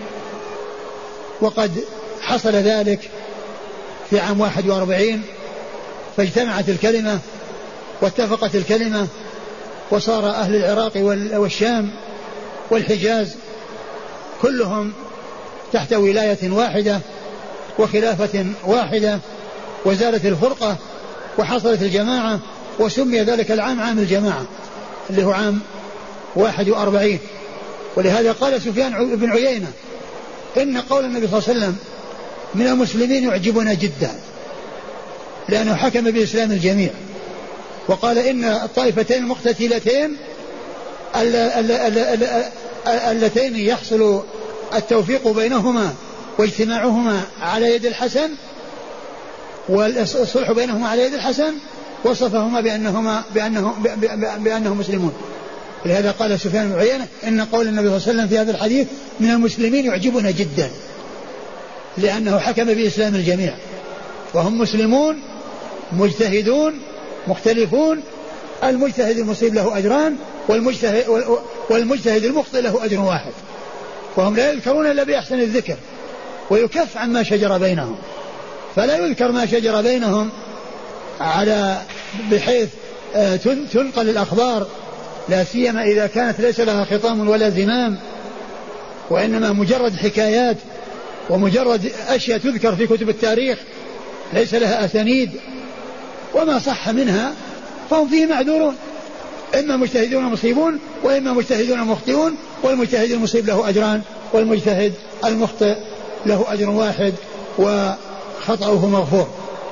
Speaker 2: وقد حصل ذلك في عام واحد واربعين، فاجتمعت الكلمة واتفقت الكلمة، وصار أهل العراق والشام والحجاز كلهم تحت ولاية واحدة وخلافة واحدة، وزالت الفرقة وحصلت الجماعة، وسمي ذلك العام عام الجماعة اللي هو عام واحد واربعين. ولهذا قال سفيان بن عيينة إن قول النبي صلى الله عليه وسلم من المسلمين يعجبنا جدا، لأنه حكم بإسلام الجميع، وقال إن الطائفتين المقتتلتين اللتين يحصل التوفيق بينهما واجتماعهما على يد الحسن والصلح بينهما على يد الحسن وصفهما بأنهما بأنهم, بأنهم مسلمون. لهذا قال سفيان بن عيينة إن قول النبي صلى الله عليه وسلم في هذا الحديث من المسلمين يعجبنا جدا لأنه حكم بإسلام الجميع وهم مسلمون مجتهدون مختلفون، المجتهد المصيب له أجران والمجتهد, والمجتهد المخطئ له أجر واحد، وهم لا يذكرون إلا بأحسن الذكر ويكف عما شجر بينهم، فلا يذكر ما شجر بينهم على بحيث تنقل الأخبار لا سيما إذا كانت ليس لها خطام ولا زمام، وإنما مجرد حكايات ومجرد أشياء تذكر في كتب التاريخ ليس لها أسانيد، وما صح منها فهم فيه معذورون، إما مجتهدون مصيبون وإما مجتهدون مخطئون، والمجتهد المصيب له أجران والمجتهد المخطئ له أجر واحد وخطأه مغفور.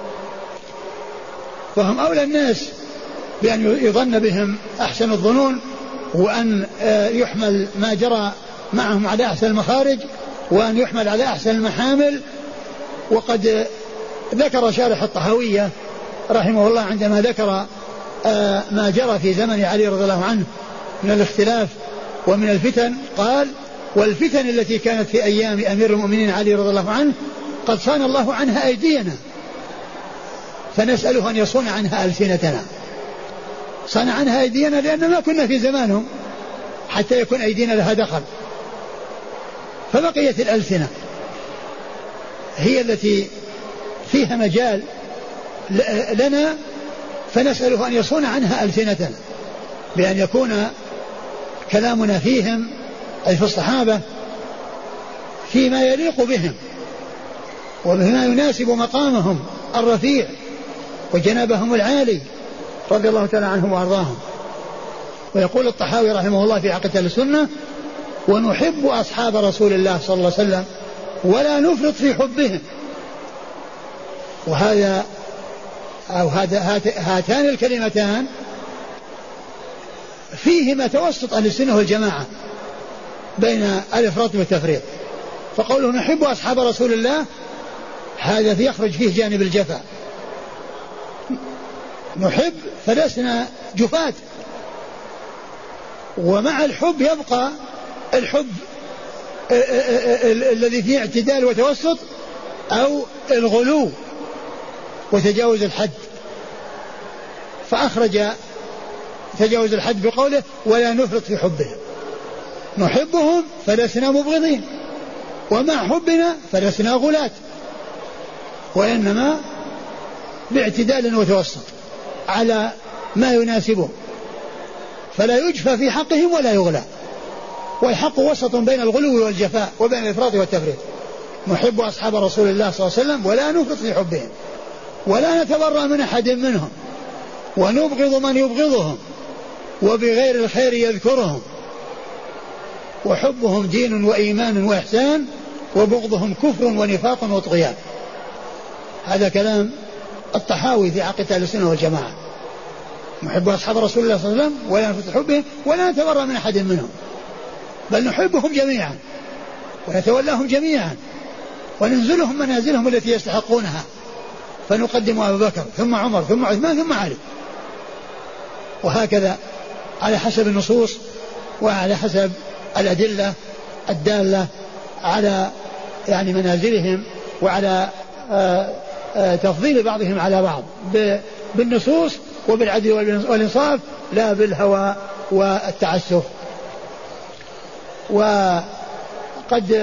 Speaker 2: فهم أولى الناس بأن يظن بهم أحسن الظنون، وأن يحمل ما جرى معهم على أحسن المخارج، وأن يحمل على أحسن المحامل. وقد ذكر شارح الطحاوية رحمه الله عندما ذكر ما جرى في زمن علي رضي الله عنه من الاختلاف ومن الفتن قال: والفتن التي كانت في أيام أمير المؤمنين علي رضي الله عنه قد صان الله عنها أيدينا، فنسأله أن يصون عنها ألسنتنا. صان عنها أيدينا لأن ما كنا في زمانهم حتى يكون أيدينا لها دخل، فبقيت الألسنة هي التي فيها مجال لنا، فنسأله أن يصون عنها ألسنتنا بأن يكون كلامنا فيهم أي في الصحابة فيما يليق بهم وبما يناسب مقامهم الرفيع وجنابهم العالي رضي الله تعالى عنهم وأرضاهم. ويقول الطحاوي رحمه الله في عقيدة السنة: ونحب أصحاب رسول الله صلى الله عليه وسلم ولا نفرط في حبهم. وهذا أو هذا هاتان الكلمتان فيهما توسط أهل السنة والجماعة بين الإفراط والتفريط. فقوله نحب أصحاب رسول الله هذا يخرج فيه جانب الجفاء، نحب فلسنا جفاة، ومع الحب يبقى الحب الذي فيه اعتدال وتوسط أو الغلو وتجاوز الحد، فأخرج تجاوز الحد بقوله ولا نفرط في حبهم. نحبهم فلسنا مبغضين، ومع حبنا فلسنا غلاة، وإنما باعتدال وتوسط على ما يناسبه، فلا يجفى في حقهم ولا يغلى، والحق وسط بين الغلو والجفاء وبين الإفراط والتفريط. نحب أصحاب رسول الله صلى الله عليه وسلم ولا نفرط في حبهم، ولا نتبرأ من أحد منهم، ونبغض من يبغضهم، وبغير الخير يذكرهم، وحبهم دين وإيمان وإحسان، وبغضهم كفر ونفاق وطغيان. هذا كلام الطحاوي في عقيدة أهل السنة والجماعة. نحب أصحاب رسول الله صلى الله عليه وسلم ولا نفرط في حبهم ولا نتبرأ من أحد منهم، بل نحبهم جميعا ونتولاهم جميعا وننزلهم منازلهم التي يستحقونها، فنقدم أبا بكر ثم عمر ثم عثمان ثم علي، وهكذا على حسب النصوص وعلى حسب الأدلة الدالة على يعني منازلهم وعلى آآ آآ تفضيل بعضهم على بعض بالنصوص وبالعدل والإنصاف، لا بالهوى والتعسف. وقد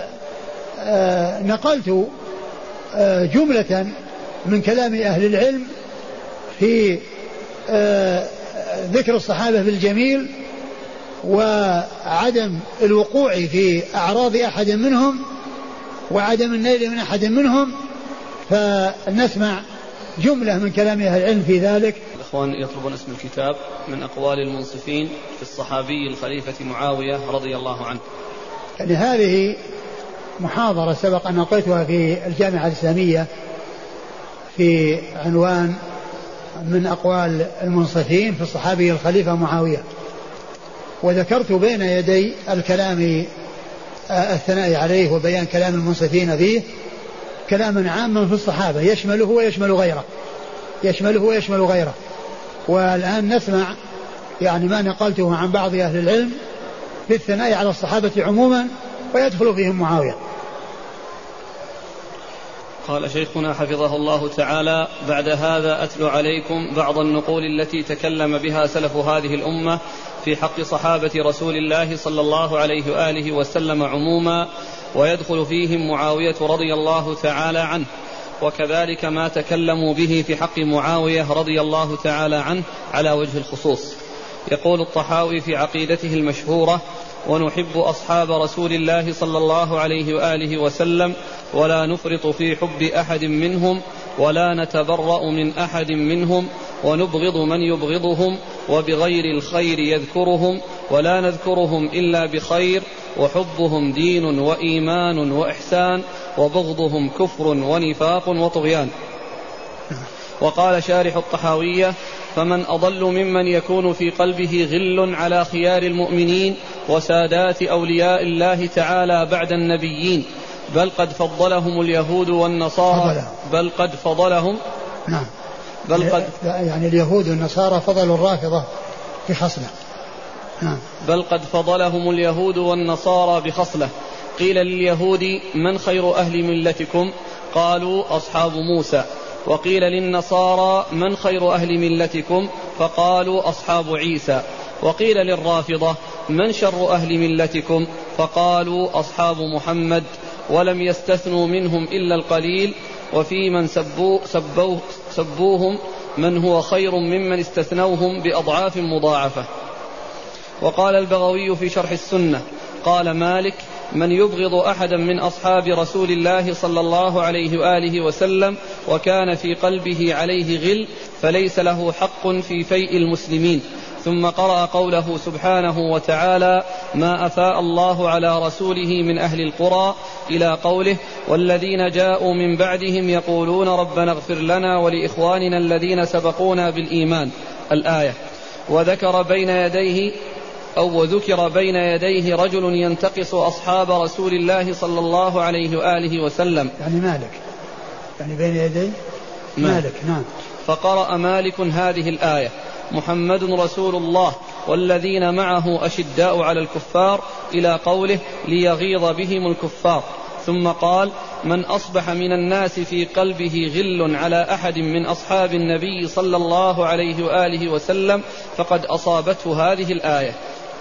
Speaker 2: نقلت جملة من كلام أهل العلم في ذكر الصحابة بالجميل وعدم الوقوع في أعراض أحد منهم وعدم النيل من أحد منهم، فنسمع جملة من كلام أهل العلم في ذلك.
Speaker 1: الأخوان يطلبون اسم الكتاب من أقوال المنصفين في الصحابي الخليفة معاوية رضي الله عنه.
Speaker 2: يعني هذه محاضرة سبق أن ألقيتها في الجامعة الإسلامية في عنوان من أقوال المنصفين في الصحابي الخليفة معاوية، وذكرت بين يدي الكلام الثناء عليه وبيان كلام المنصفين فيه كلاما عاما في الصحابة يشمله ويشمل غيره يشمله ويشمل غيره والآن نسمع يعني ما نقلته عن بعض أهل العلم في الثناء على الصحابة عموما ويدخل فيهم معاوية.
Speaker 1: قال شيخنا حفظه الله تعالى: بعد هذا أتلو عليكم بعض النقول التي تكلم بها سلف هذه الأمة في حق صحابة رسول الله صلى الله عليه وآله وسلم عموما، ويدخل فيهم معاوية رضي الله تعالى عنه، وكذلك ما تكلموا به في حق معاوية رضي الله تعالى عنه على وجه الخصوص. يقول الطحاوي في عقيدته المشهورة: ونحب أصحاب رسول الله صلى الله عليه وآله وسلم ولا نفرط في حب أحد منهم ولا نتبرأ من أحد منهم ونبغض من يبغضهم وبغير الخير يذكرهم ولا نذكرهم إلا بخير وحبهم دين وإيمان وإحسان وبغضهم كفر ونفاق وطغيان. وقال شارح الطحاوية: فمن أضل ممن يكون في قلبه غل على خيار المؤمنين وسادات أولياء الله تعالى بعد النبيين، بل قد فضلهم اليهود والنصارى بل قد فضلهم
Speaker 2: نعم
Speaker 1: بل قد
Speaker 2: يعني اليهود والنصارى فضلوا الرافضة بخصلة نعم
Speaker 1: بل قد فضلهم اليهود والنصارى بخصلة. قيل لليهود: من خير أهل ملتكم؟ قالوا: أصحاب موسى. وقيل للنصارى: من خير أهل ملتكم؟ فقالوا: أصحاب عيسى. وقيل للرافضة: من شر أهل ملتكم؟ فقالوا: أصحاب محمد. ولم يستثنوا منهم إلا القليل، وفي من سبو سبوه سبوهم من هو خير ممن استثنوهم بأضعاف مضاعفة. وقال البغوي في شرح السنة: قال مالك: من يبغض أحدا من أصحاب رسول الله صلى الله عليه وآله وسلم وكان في قلبه عليه غل فليس له حق في فيء المسلمين. ثم قرأ قوله سبحانه وتعالى: ما أفاء الله على رسوله من أهل القرى، إلى قوله: والذين جاءوا من بعدهم يقولون ربنا اغفر لنا ولإخواننا الذين سبقونا بالإيمان، الآية. وذكر بين يديه أو وذكر بين يديه رجل ينتقص أصحاب رسول الله صلى الله عليه وآله وسلم،
Speaker 2: يعني مالك يعني بين يديه مالك نعم.
Speaker 1: فقرأ مالك هذه الآية: محمد رسول الله والذين معه أشداء على الكفار، إلى قوله: ليغيظ بهم الكفار. ثم قال: من أصبح من الناس في قلبه غل على أحد من أصحاب النبي صلى الله عليه وآله وسلم فقد أصابته هذه الآية.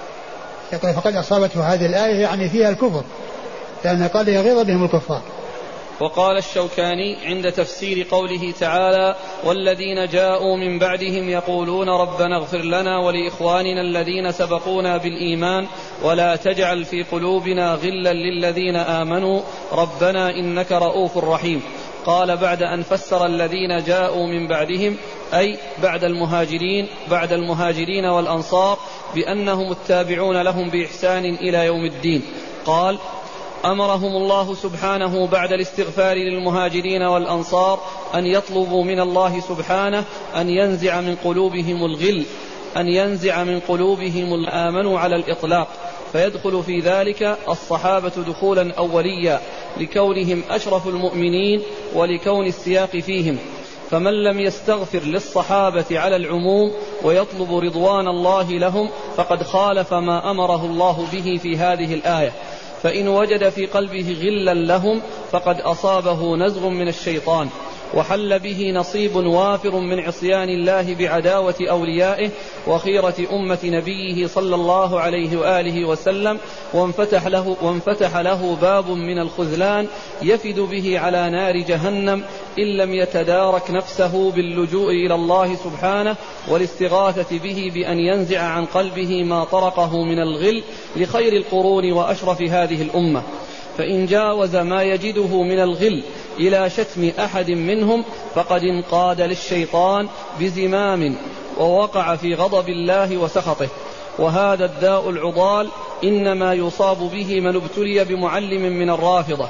Speaker 2: يقول فقد أصابته هذه الآية يعني فيها الكفر، لأن قال يغيظ بهم الكفار.
Speaker 1: وقال الشوكاني عند تفسير قوله تعالى: والذين جاءوا من بعدهم يقولون ربنا اغفر لنا ولإخواننا الذين سبقونا بالإيمان ولا تجعل في قلوبنا غلا للذين آمنوا ربنا إنك رؤوف رحيم. قال بعد أن فسر الذين جاءوا من بعدهم أي بعد المهاجرين بعد المهاجرين والأنصار بأنهم التابعون لهم بإحسان إلى يوم الدين، قال: أمرهم الله سبحانه بعد الاستغفار للمهاجرين والأنصار أن يطلبوا من الله سبحانه أن ينزع من قلوبهم الغل أن ينزع من قلوبهم الآمنوا على الإطلاق، فيدخل في ذلك الصحابة دخولا أوليا لكونهم أشرف المؤمنين ولكون السياق فيهم. فمن لم يستغفر للصحابة على العموم ويطلب رضوان الله لهم فقد خالف ما أمره الله به في هذه الآية. فإن وجد في قلبه غلا لهم فقد أصابه نزغ من الشيطان وحل به نصيب وافر من عصيان الله بعداوة أوليائه وخيرة أمة نبيه صلى الله عليه وآله وسلم، وانفتح له, وانفتح له باب من الخذلان يفد به على نار جهنم إن لم يتدارك نفسه باللجوء إلى الله سبحانه والاستغاثة به بأن ينزع عن قلبه ما طرقه من الغل لخير القرون وأشرف هذه الأمة. فإن جاوز ما يجده من الغل إلى شتم أحد منهم فقد انقاد للشيطان بزمام ووقع في غضب الله وسخطه. وهذا الداء العضال إنما يصاب به من ابتلي بمعلم من الرافضة،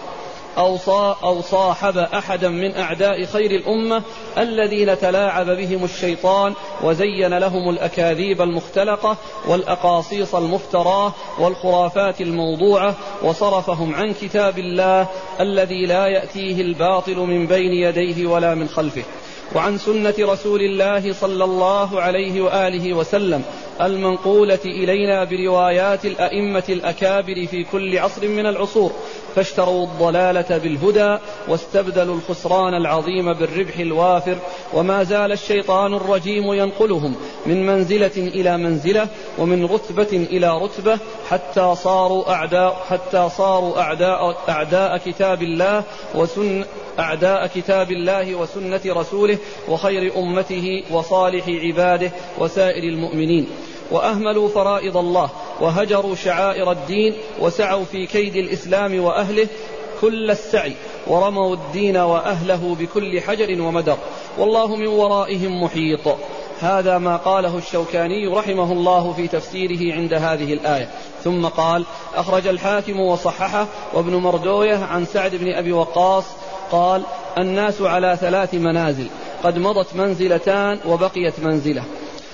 Speaker 1: أو صاحب أحدا من أعداء خير الأمة الذين تلاعب بهم الشيطان وزين لهم الأكاذيب المختلقة والأقاصيص المفتراه والخرافات الموضوعة وصرفهم عن كتاب الله الذي لا يأتيه الباطل من بين يديه ولا من خلفه، وعن سنة رسول الله صلى الله عليه وآله وسلم المنقولة إلينا بروايات الأئمة الأكابر في كل عصر من العصور، فاشتروا الضلالة بالهدى واستبدلوا الخسران العظيم بالربح الوافر، وما زال الشيطان الرجيم ينقلهم من منزلة إلى منزلة ومن رتبة إلى رتبة حتى صاروا أعداء حتى صاروا أعداء أعداء كتاب الله وسن أعداء كتاب الله وسنة رسوله وخير أمته وصالح عباده وسائر المؤمنين، وأهملوا فرائض الله وهجروا شعائر الدين وسعوا في كيد الإسلام وأهله كل السعي ورموا الدين وأهله بكل حجر ومدر، والله من ورائهم محيط. هذا ما قاله الشوكاني رحمه الله في تفسيره عند هذه الآية. ثم قال: أخرج الحاكم وصححه وابن مردويه عن سعد بن أبي وقاص قال: الناس على ثلاث منازل، قد مضت منزلتان وبقيت منزلة،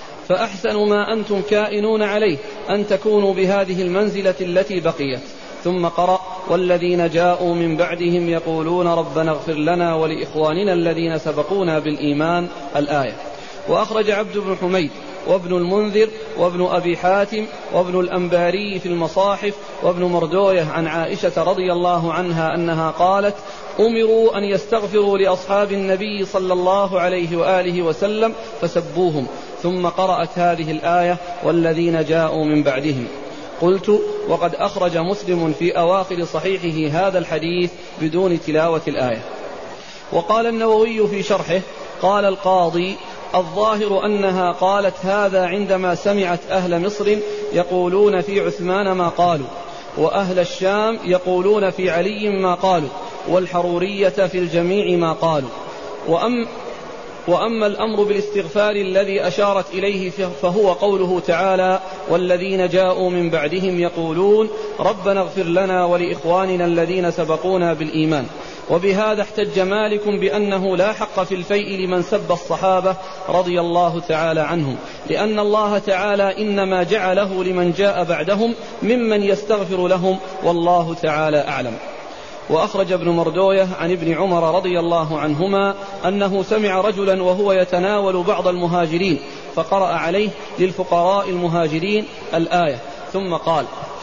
Speaker 1: فأحسن ما أنتم كائنون عليه أن تكونوا بهذه المنزلة التي بقيت. ثم قرأ: والذين جاءوا من بعدهم يقولون ربنا اغفر لنا ولإخواننا الذين سبقونا بالإيمان، الآية. وأخرج عبد بن حميد وابن المنذر وابن أبي حاتم وابن الأنباري في المصاحف وابن مردويه عن عائشة رضي الله عنها أنها قالت: أمروا أن يستغفروا لأصحاب النبي صلى الله عليه وآله وسلم فسبوهم، ثم قرأت هذه الآية: والذين جاءوا من بعدهم. قلت: وقد أخرج مسلم في أواخر صحيحه هذا الحديث بدون تلاوة الآية. وقال النووي في شرحه: قال القاضي: الظاهر أنها قالت هذا عندما سمعت أهل مصر يقولون في عثمان ما قالوا، وأهل الشام يقولون في علي ما قالوا، والحرورية في الجميع ما قالوا. وأم وأما الأمر بالاستغفار الذي أشارت إليه فهو قوله تعالى: والذين جاءوا من بعدهم يقولون ربنا اغفر لنا ولإخواننا الذين سبقونا بالإيمان. وبهذا احتج مالك بأنه لا حق في الفيء لمن سب الصحابة رضي الله تعالى عنهم، لأن الله تعالى إنما جعله لمن جاء بعدهم ممن يستغفر لهم، والله تعالى أعلم. وأخرج ابن مردويه عن ابن عمر رضي الله عنهما أنه سمع رجلا وهو يتناول بعض المهاجرين فقرأ عليه: للفقراء المهاجرين، الآية، ثم قال: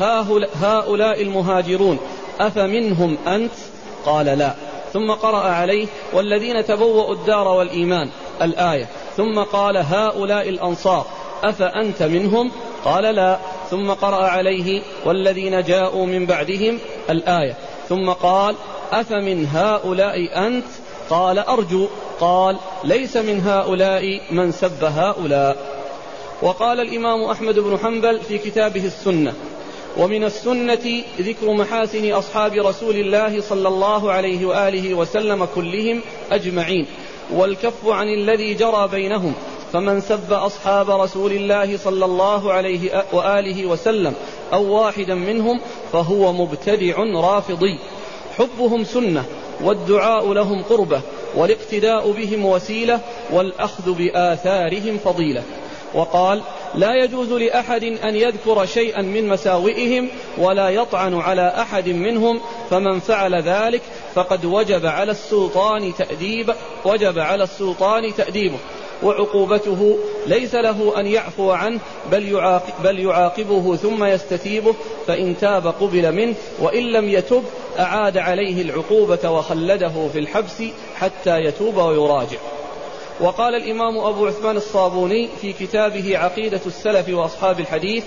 Speaker 1: هؤلاء المهاجرون أفمنهم أنت؟ قال: لا. ثم قرأ عليه: والذين تبوأوا الدار والإيمان، الآية، ثم قال: هؤلاء الأنصار أفأنت منهم؟ قال: لا. ثم قرأ عليه: والذين جاءوا من بعدهم، الآية، ثم قال: أفمن هؤلاء أنت؟ قال: أرجو. قال: ليس من هؤلاء من سب هؤلاء. وقال الإمام أحمد بن حنبل في كتابه السنة: ومن السنة ذكر محاسن أصحاب رسول الله صلى الله عليه وآله وسلم كلهم أجمعين، والكف عن الذي جرى بينهم، فمن سب أصحاب رسول الله صلى الله عليه وآله وسلم أو واحدا منهم فهو مبتدع رافضي. حبهم سنة، والدعاء لهم قربة، والاقتداء بهم وسيلة، والأخذ بآثارهم فضيلة. وقال: لا يجوز لأحد أن يذكر شيئا من مساوئهم ولا يطعن على أحد منهم، فمن فعل ذلك فقد وجب على السلطان تأديب وجب على السلطان تأديبه، وعقوبته ليس له أن يعفو عنه بل, يعاقب بل يعاقبه ثم يستتيبه، فإن تاب قبل منه، وإن لم يتب أعاد عليه العقوبة وخلده في الحبس حتى يتوب ويراجع. وقال الإمام أبو عثمان الصابوني في كتابه عقيدة السلف وأصحاب الحديث: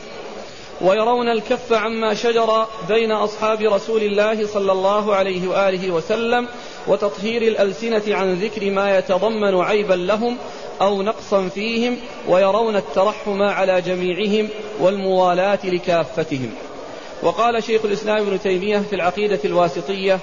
Speaker 1: ويرون الكف عما شجر بين أصحاب رسول الله صلى الله عليه وآله وسلم وتطهير الألسنة عن ذكر ما يتضمن عيبا لهم أو نقصا فيهم، ويرون الترحم على جميعهم والموالاة لكافتهم. وقال شيخ الإسلام ابن تيمية في العقيدة الواسطية: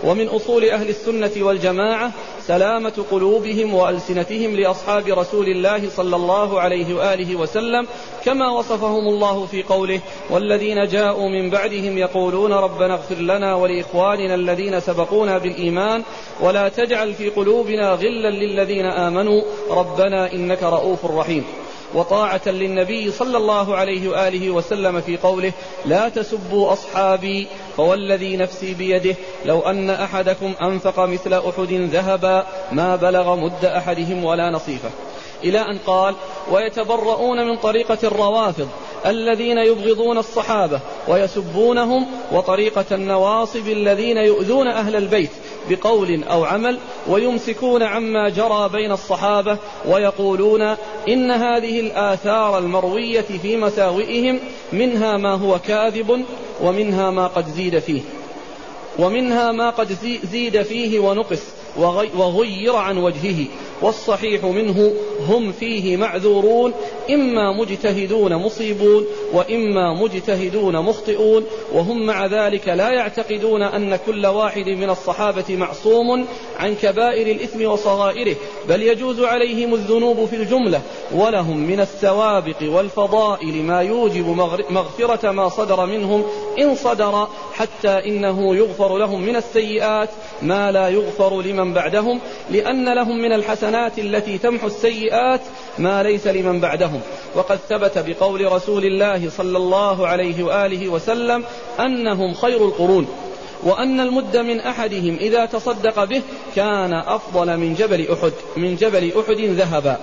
Speaker 1: ومن أصول أهل السنة والجماعة سلامة قلوبهم وألسنتهم لأصحاب رسول الله صلى الله عليه وآله وسلم كما وصفهم الله في قوله: والذين جاءوا من بعدهم يقولون ربنا اغفر لنا ولإخواننا الذين سبقونا بالإيمان ولا تجعل في قلوبنا غلا للذين آمنوا ربنا إنك رؤوف رحيم. وطاعة للنبي صلى الله عليه وآله وسلم في قوله: لا تسبوا أصحابي فوالذي نفسي بيده لو أن أحدكم أنفق مثل أحد ذهبا ما بلغ مد أحدهم ولا نصيفه، إلى أن قال: ويتبرؤون من طريقة الروافض الذين يبغضون الصحابة ويسبونهم، وطريقة النواصب الذين يؤذون أهل البيت بقول أو عمل ويمسكون عما جرى بين الصحابة ويقولون إن هذه الآثار المروية في مساوئهم منها ما هو كاذب ومنها ما قد زيد فيه ومنها ما قد زيد فيه ونقص وغير عن وجهه، والصحيح منه هم فيه معذورون، إما مجتهدون مصيبون وإما مجتهدون مخطئون، وهم مع ذلك لا يعتقدون أن كل واحد من الصحابة معصوم عن كبائر الإثم وصغائره، بل يجوز عليهم الذنوب في الجملة، ولهم من السوابق والفضائل ما يوجب مغفرة ما صدر منهم إن صدر، حتى إنه يغفر لهم من السيئات ما لا يغفر لمن بعدهم، لأن لهم من الحسنات التي تمحو السيئات ما ليس لمن بعدهم. وقد ثبت بقول رسول الله صلى الله عليه وآله وسلم أنهم خير القرون، وأن المد من أحدهم إذا تصدق به كان أفضل من جبل أحد من جبل أحد ذهبا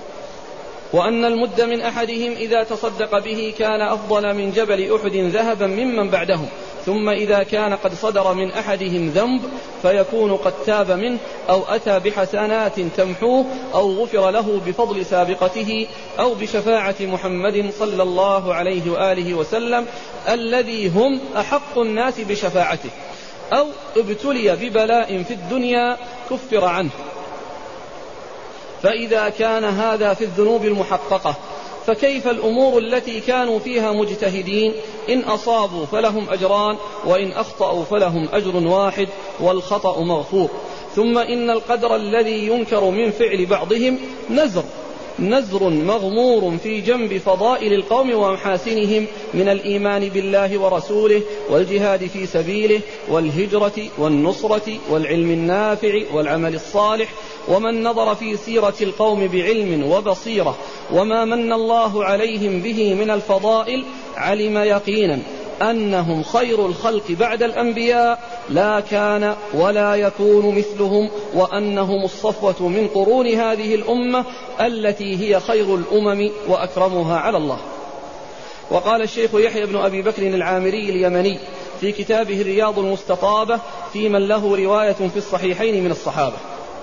Speaker 1: وأن المد من أحدهم إذا تصدق به كان أفضل من جبل أحد ذهبا ممن بعدهم. ثم إذا كان قد صدر من أحدهم ذنب فيكون قد تاب منه أو أتى بحسنات تمحوه أو غفر له بفضل سابقته أو بشفاعة محمد صلى الله عليه وآله وسلم الذي هم أحق الناس بشفاعته، أو ابتلي ببلاء في الدنيا كفر عنه. فإذا كان هذا في الذنوب المحققة فكيف الأمور التي كانوا فيها مجتهدين؟ إن أصابوا فلهم أجران وإن أخطأوا فلهم أجر واحد والخطأ مغفور. ثم إن القدر الذي ينكر من فعل بعضهم نزر نزر مغمور في جنب فضائل القوم ومحاسنهم من الإيمان بالله ورسوله والجهاد في سبيله والهجرة والنصرة والعلم النافع والعمل الصالح. ومن نظر في سيرة القوم بعلم وبصيرة وما من الله عليهم به من الفضائل علم يقينا أنهم خير الخلق بعد الأنبياء لا كان ولا يكون مثلهم، وأنهم الصفوة من قرون هذه الأمة التي هي خير الأمم وأكرمها على الله. وقال الشيخ يحيى بن أبي بكر العامري اليمني في كتابه الرياض المستطابة في من له رواية في الصحيحين من الصحابة: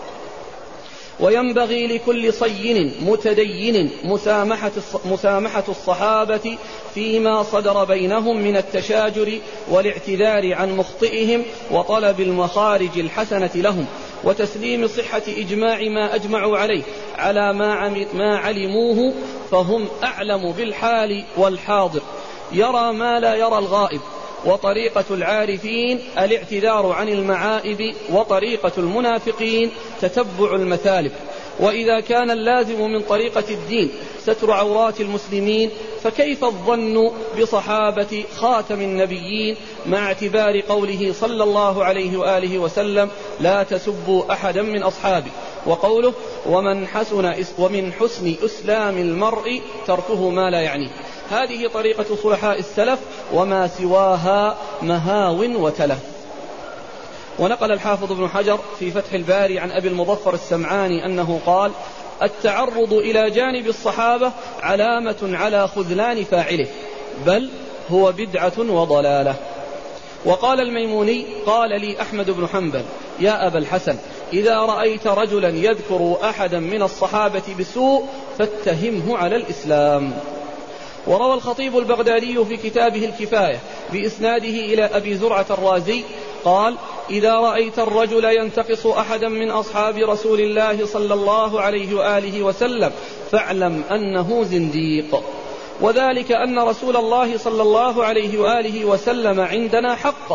Speaker 1: وينبغي لكل صين متدين مسامحة, مسامحة الصحابة فيما صدر بينهم من التشاجر والاعتذار عن مخطئهم وطلب المخارج الحسنة لهم وتسليم صحة إجماع ما أجمعوا عليه على ما علموه، فهم أعلم بالحال والحاضر، يرى ما لا يرى الغائب. وطريقة العارفين الاعتذار عن المعائب، وطريقة المنافقين تتبع المثالب. وإذا كان اللازم من طريقة الدين ستر عورات المسلمين فكيف الظن بصحابة خاتم النبيين مع اعتبار قوله صلى الله عليه وآله وسلم: لا تسبوا أحدا من أصحابي، وقوله: ومن حسن ومن حسن إسلام المرء تركه ما لا يعنيه. هذه طريقة صلحاء السلف، وما سواها مهاو وتلف. ونقل الحافظ ابن حجر في فتح الباري عن أبي المظفر السمعاني أنه قال: التعرض إلى جانب الصحابة علامة على خذلان فاعله، بل هو بدعة وضلالة. وقال الميموني: قال لي أحمد بن حنبل: يا أبا الحسن، إذا رأيت رجلا يذكر أحدا من الصحابة بسوء فاتهمه على الإسلام. وروى الخطيب البغدادي في كتابه الكفاية بإسناده إلى أبي زرعة الرازي قال: إذا رأيت الرجل ينتقص أحدا من أصحاب رسول الله صلى الله عليه وآله وسلم فاعلم أنه زنديق، وذلك أن رسول الله صلى الله عليه وآله وسلم عندنا حق،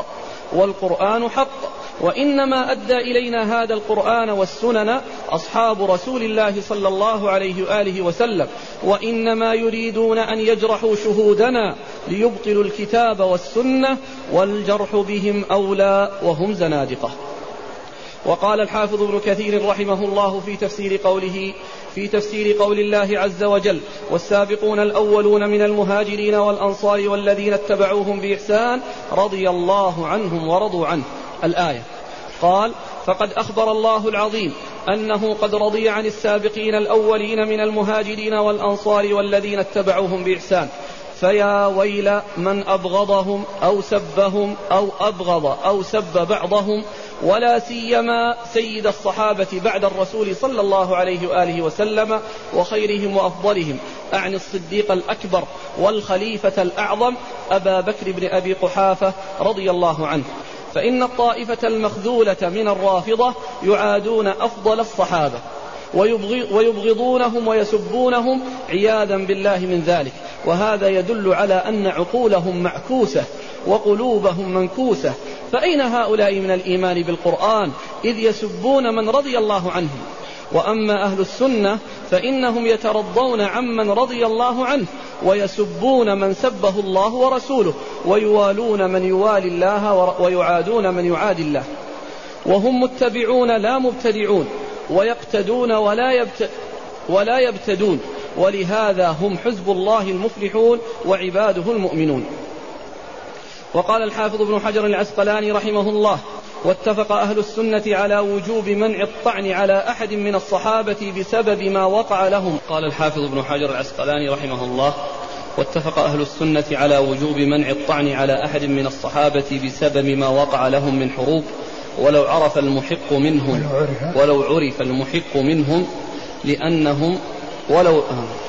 Speaker 1: والقرآن حق، وإنما أدى إلينا هذا القرآن والسنن أصحاب رسول الله صلى الله عليه وآله وسلم، وإنما يريدون أن يجرحوا شهودنا ليبطلوا الكتاب والسنة، والجرح بهم أولى وهم زنادقة. وقال الحافظ ابن كثير رحمه الله في تفسير قوله في تفسير قول الله عز وجل: والسابقون الأولون من المهاجرين والأنصار والذين اتبعوهم بإحسان رضي الله عنهم ورضوا عنه، الآية. قال: فقد أخبر الله العظيم أنه قد رضي عن السابقين الأولين من المهاجرين والأنصار والذين اتبعوهم بإحسان، فيا ويل من أبغضهم أو سبهم أو أبغض أو سب بعضهم، ولا سيما سيد الصحابة بعد الرسول صلى الله عليه وآله وسلم وخيرهم وأفضلهم، أعني الصديق الأكبر والخليفة الأعظم أبا بكر بن أبي قحافة رضي الله عنه. فإن الطائفة المخذولة من الرافضة يعادون أفضل الصحابة ويبغضونهم ويسبونهم عياذا بالله من ذلك، وهذا يدل على أن عقولهم معكوسة وقلوبهم منكوسة. فأين هؤلاء من الإيمان بالقرآن إذ يسبون من رضي الله عنهم؟ وأما أهل السنة فإنهم يترضون عمن رضي الله عنه ويسبون من سبه الله ورسوله، ويوالون من يوالي الله ويعادون من يعادي الله، وهم متبعون لا مبتدعون، ويقتدون ولا, يبت... ولا يبتدون، ولهذا هم حزب الله المفلحون وعباده المؤمنون. وقال الحافظ ابن حجر العسقلاني رحمه الله: واتفق أهل السنة على وجوب منع الطعن على أحد من الصحابة بسبب ما وقع لهم. قال الحافظ ابن حجر العسقلاني رحمه الله: واتفق أهل السنة على وجوب منع الطعن على أحد من الصحابة بسبب ما وقع لهم من حروب، ولو عرف المحق منهم ولو عرف المحق منهم لأنهم ولو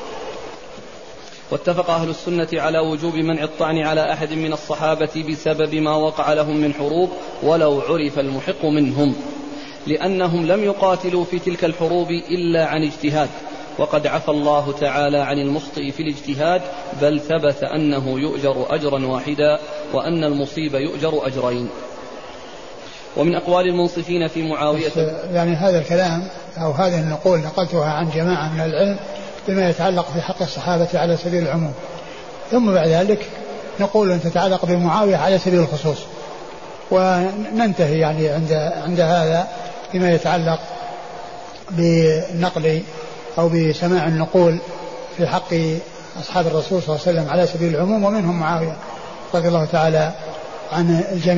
Speaker 1: واتفق أهل السنة على وجوب منع الطعن على أحد من الصحابة بسبب ما وقع لهم من حروب ولو عرف المحق منهم، لأنهم لم يقاتلوا في تلك الحروب إلا عن اجتهاد، وقد عفى الله تعالى عن المخطئ في الاجتهاد، بل ثبت أنه يؤجر أجرا واحدا وأن المصيب يؤجر أجرين. ومن أقوال المنصفين في معاوية،
Speaker 2: يعني هذا الكلام أو هذه النقول نقلتها عن جماعة من العلم بما يتعلق في حق الصحابة على سبيل العموم، ثم بعد ذلك نقول أن تتعلق بمعاوية على سبيل الخصوص، وننتهي يعني عند عند هذا بما يتعلق بالنقل أو بسماع النقول في حق أصحاب الرسول صلى الله عليه وسلم على سبيل العموم، ومنهم معاوية رضي الله تعالى عن الجميع.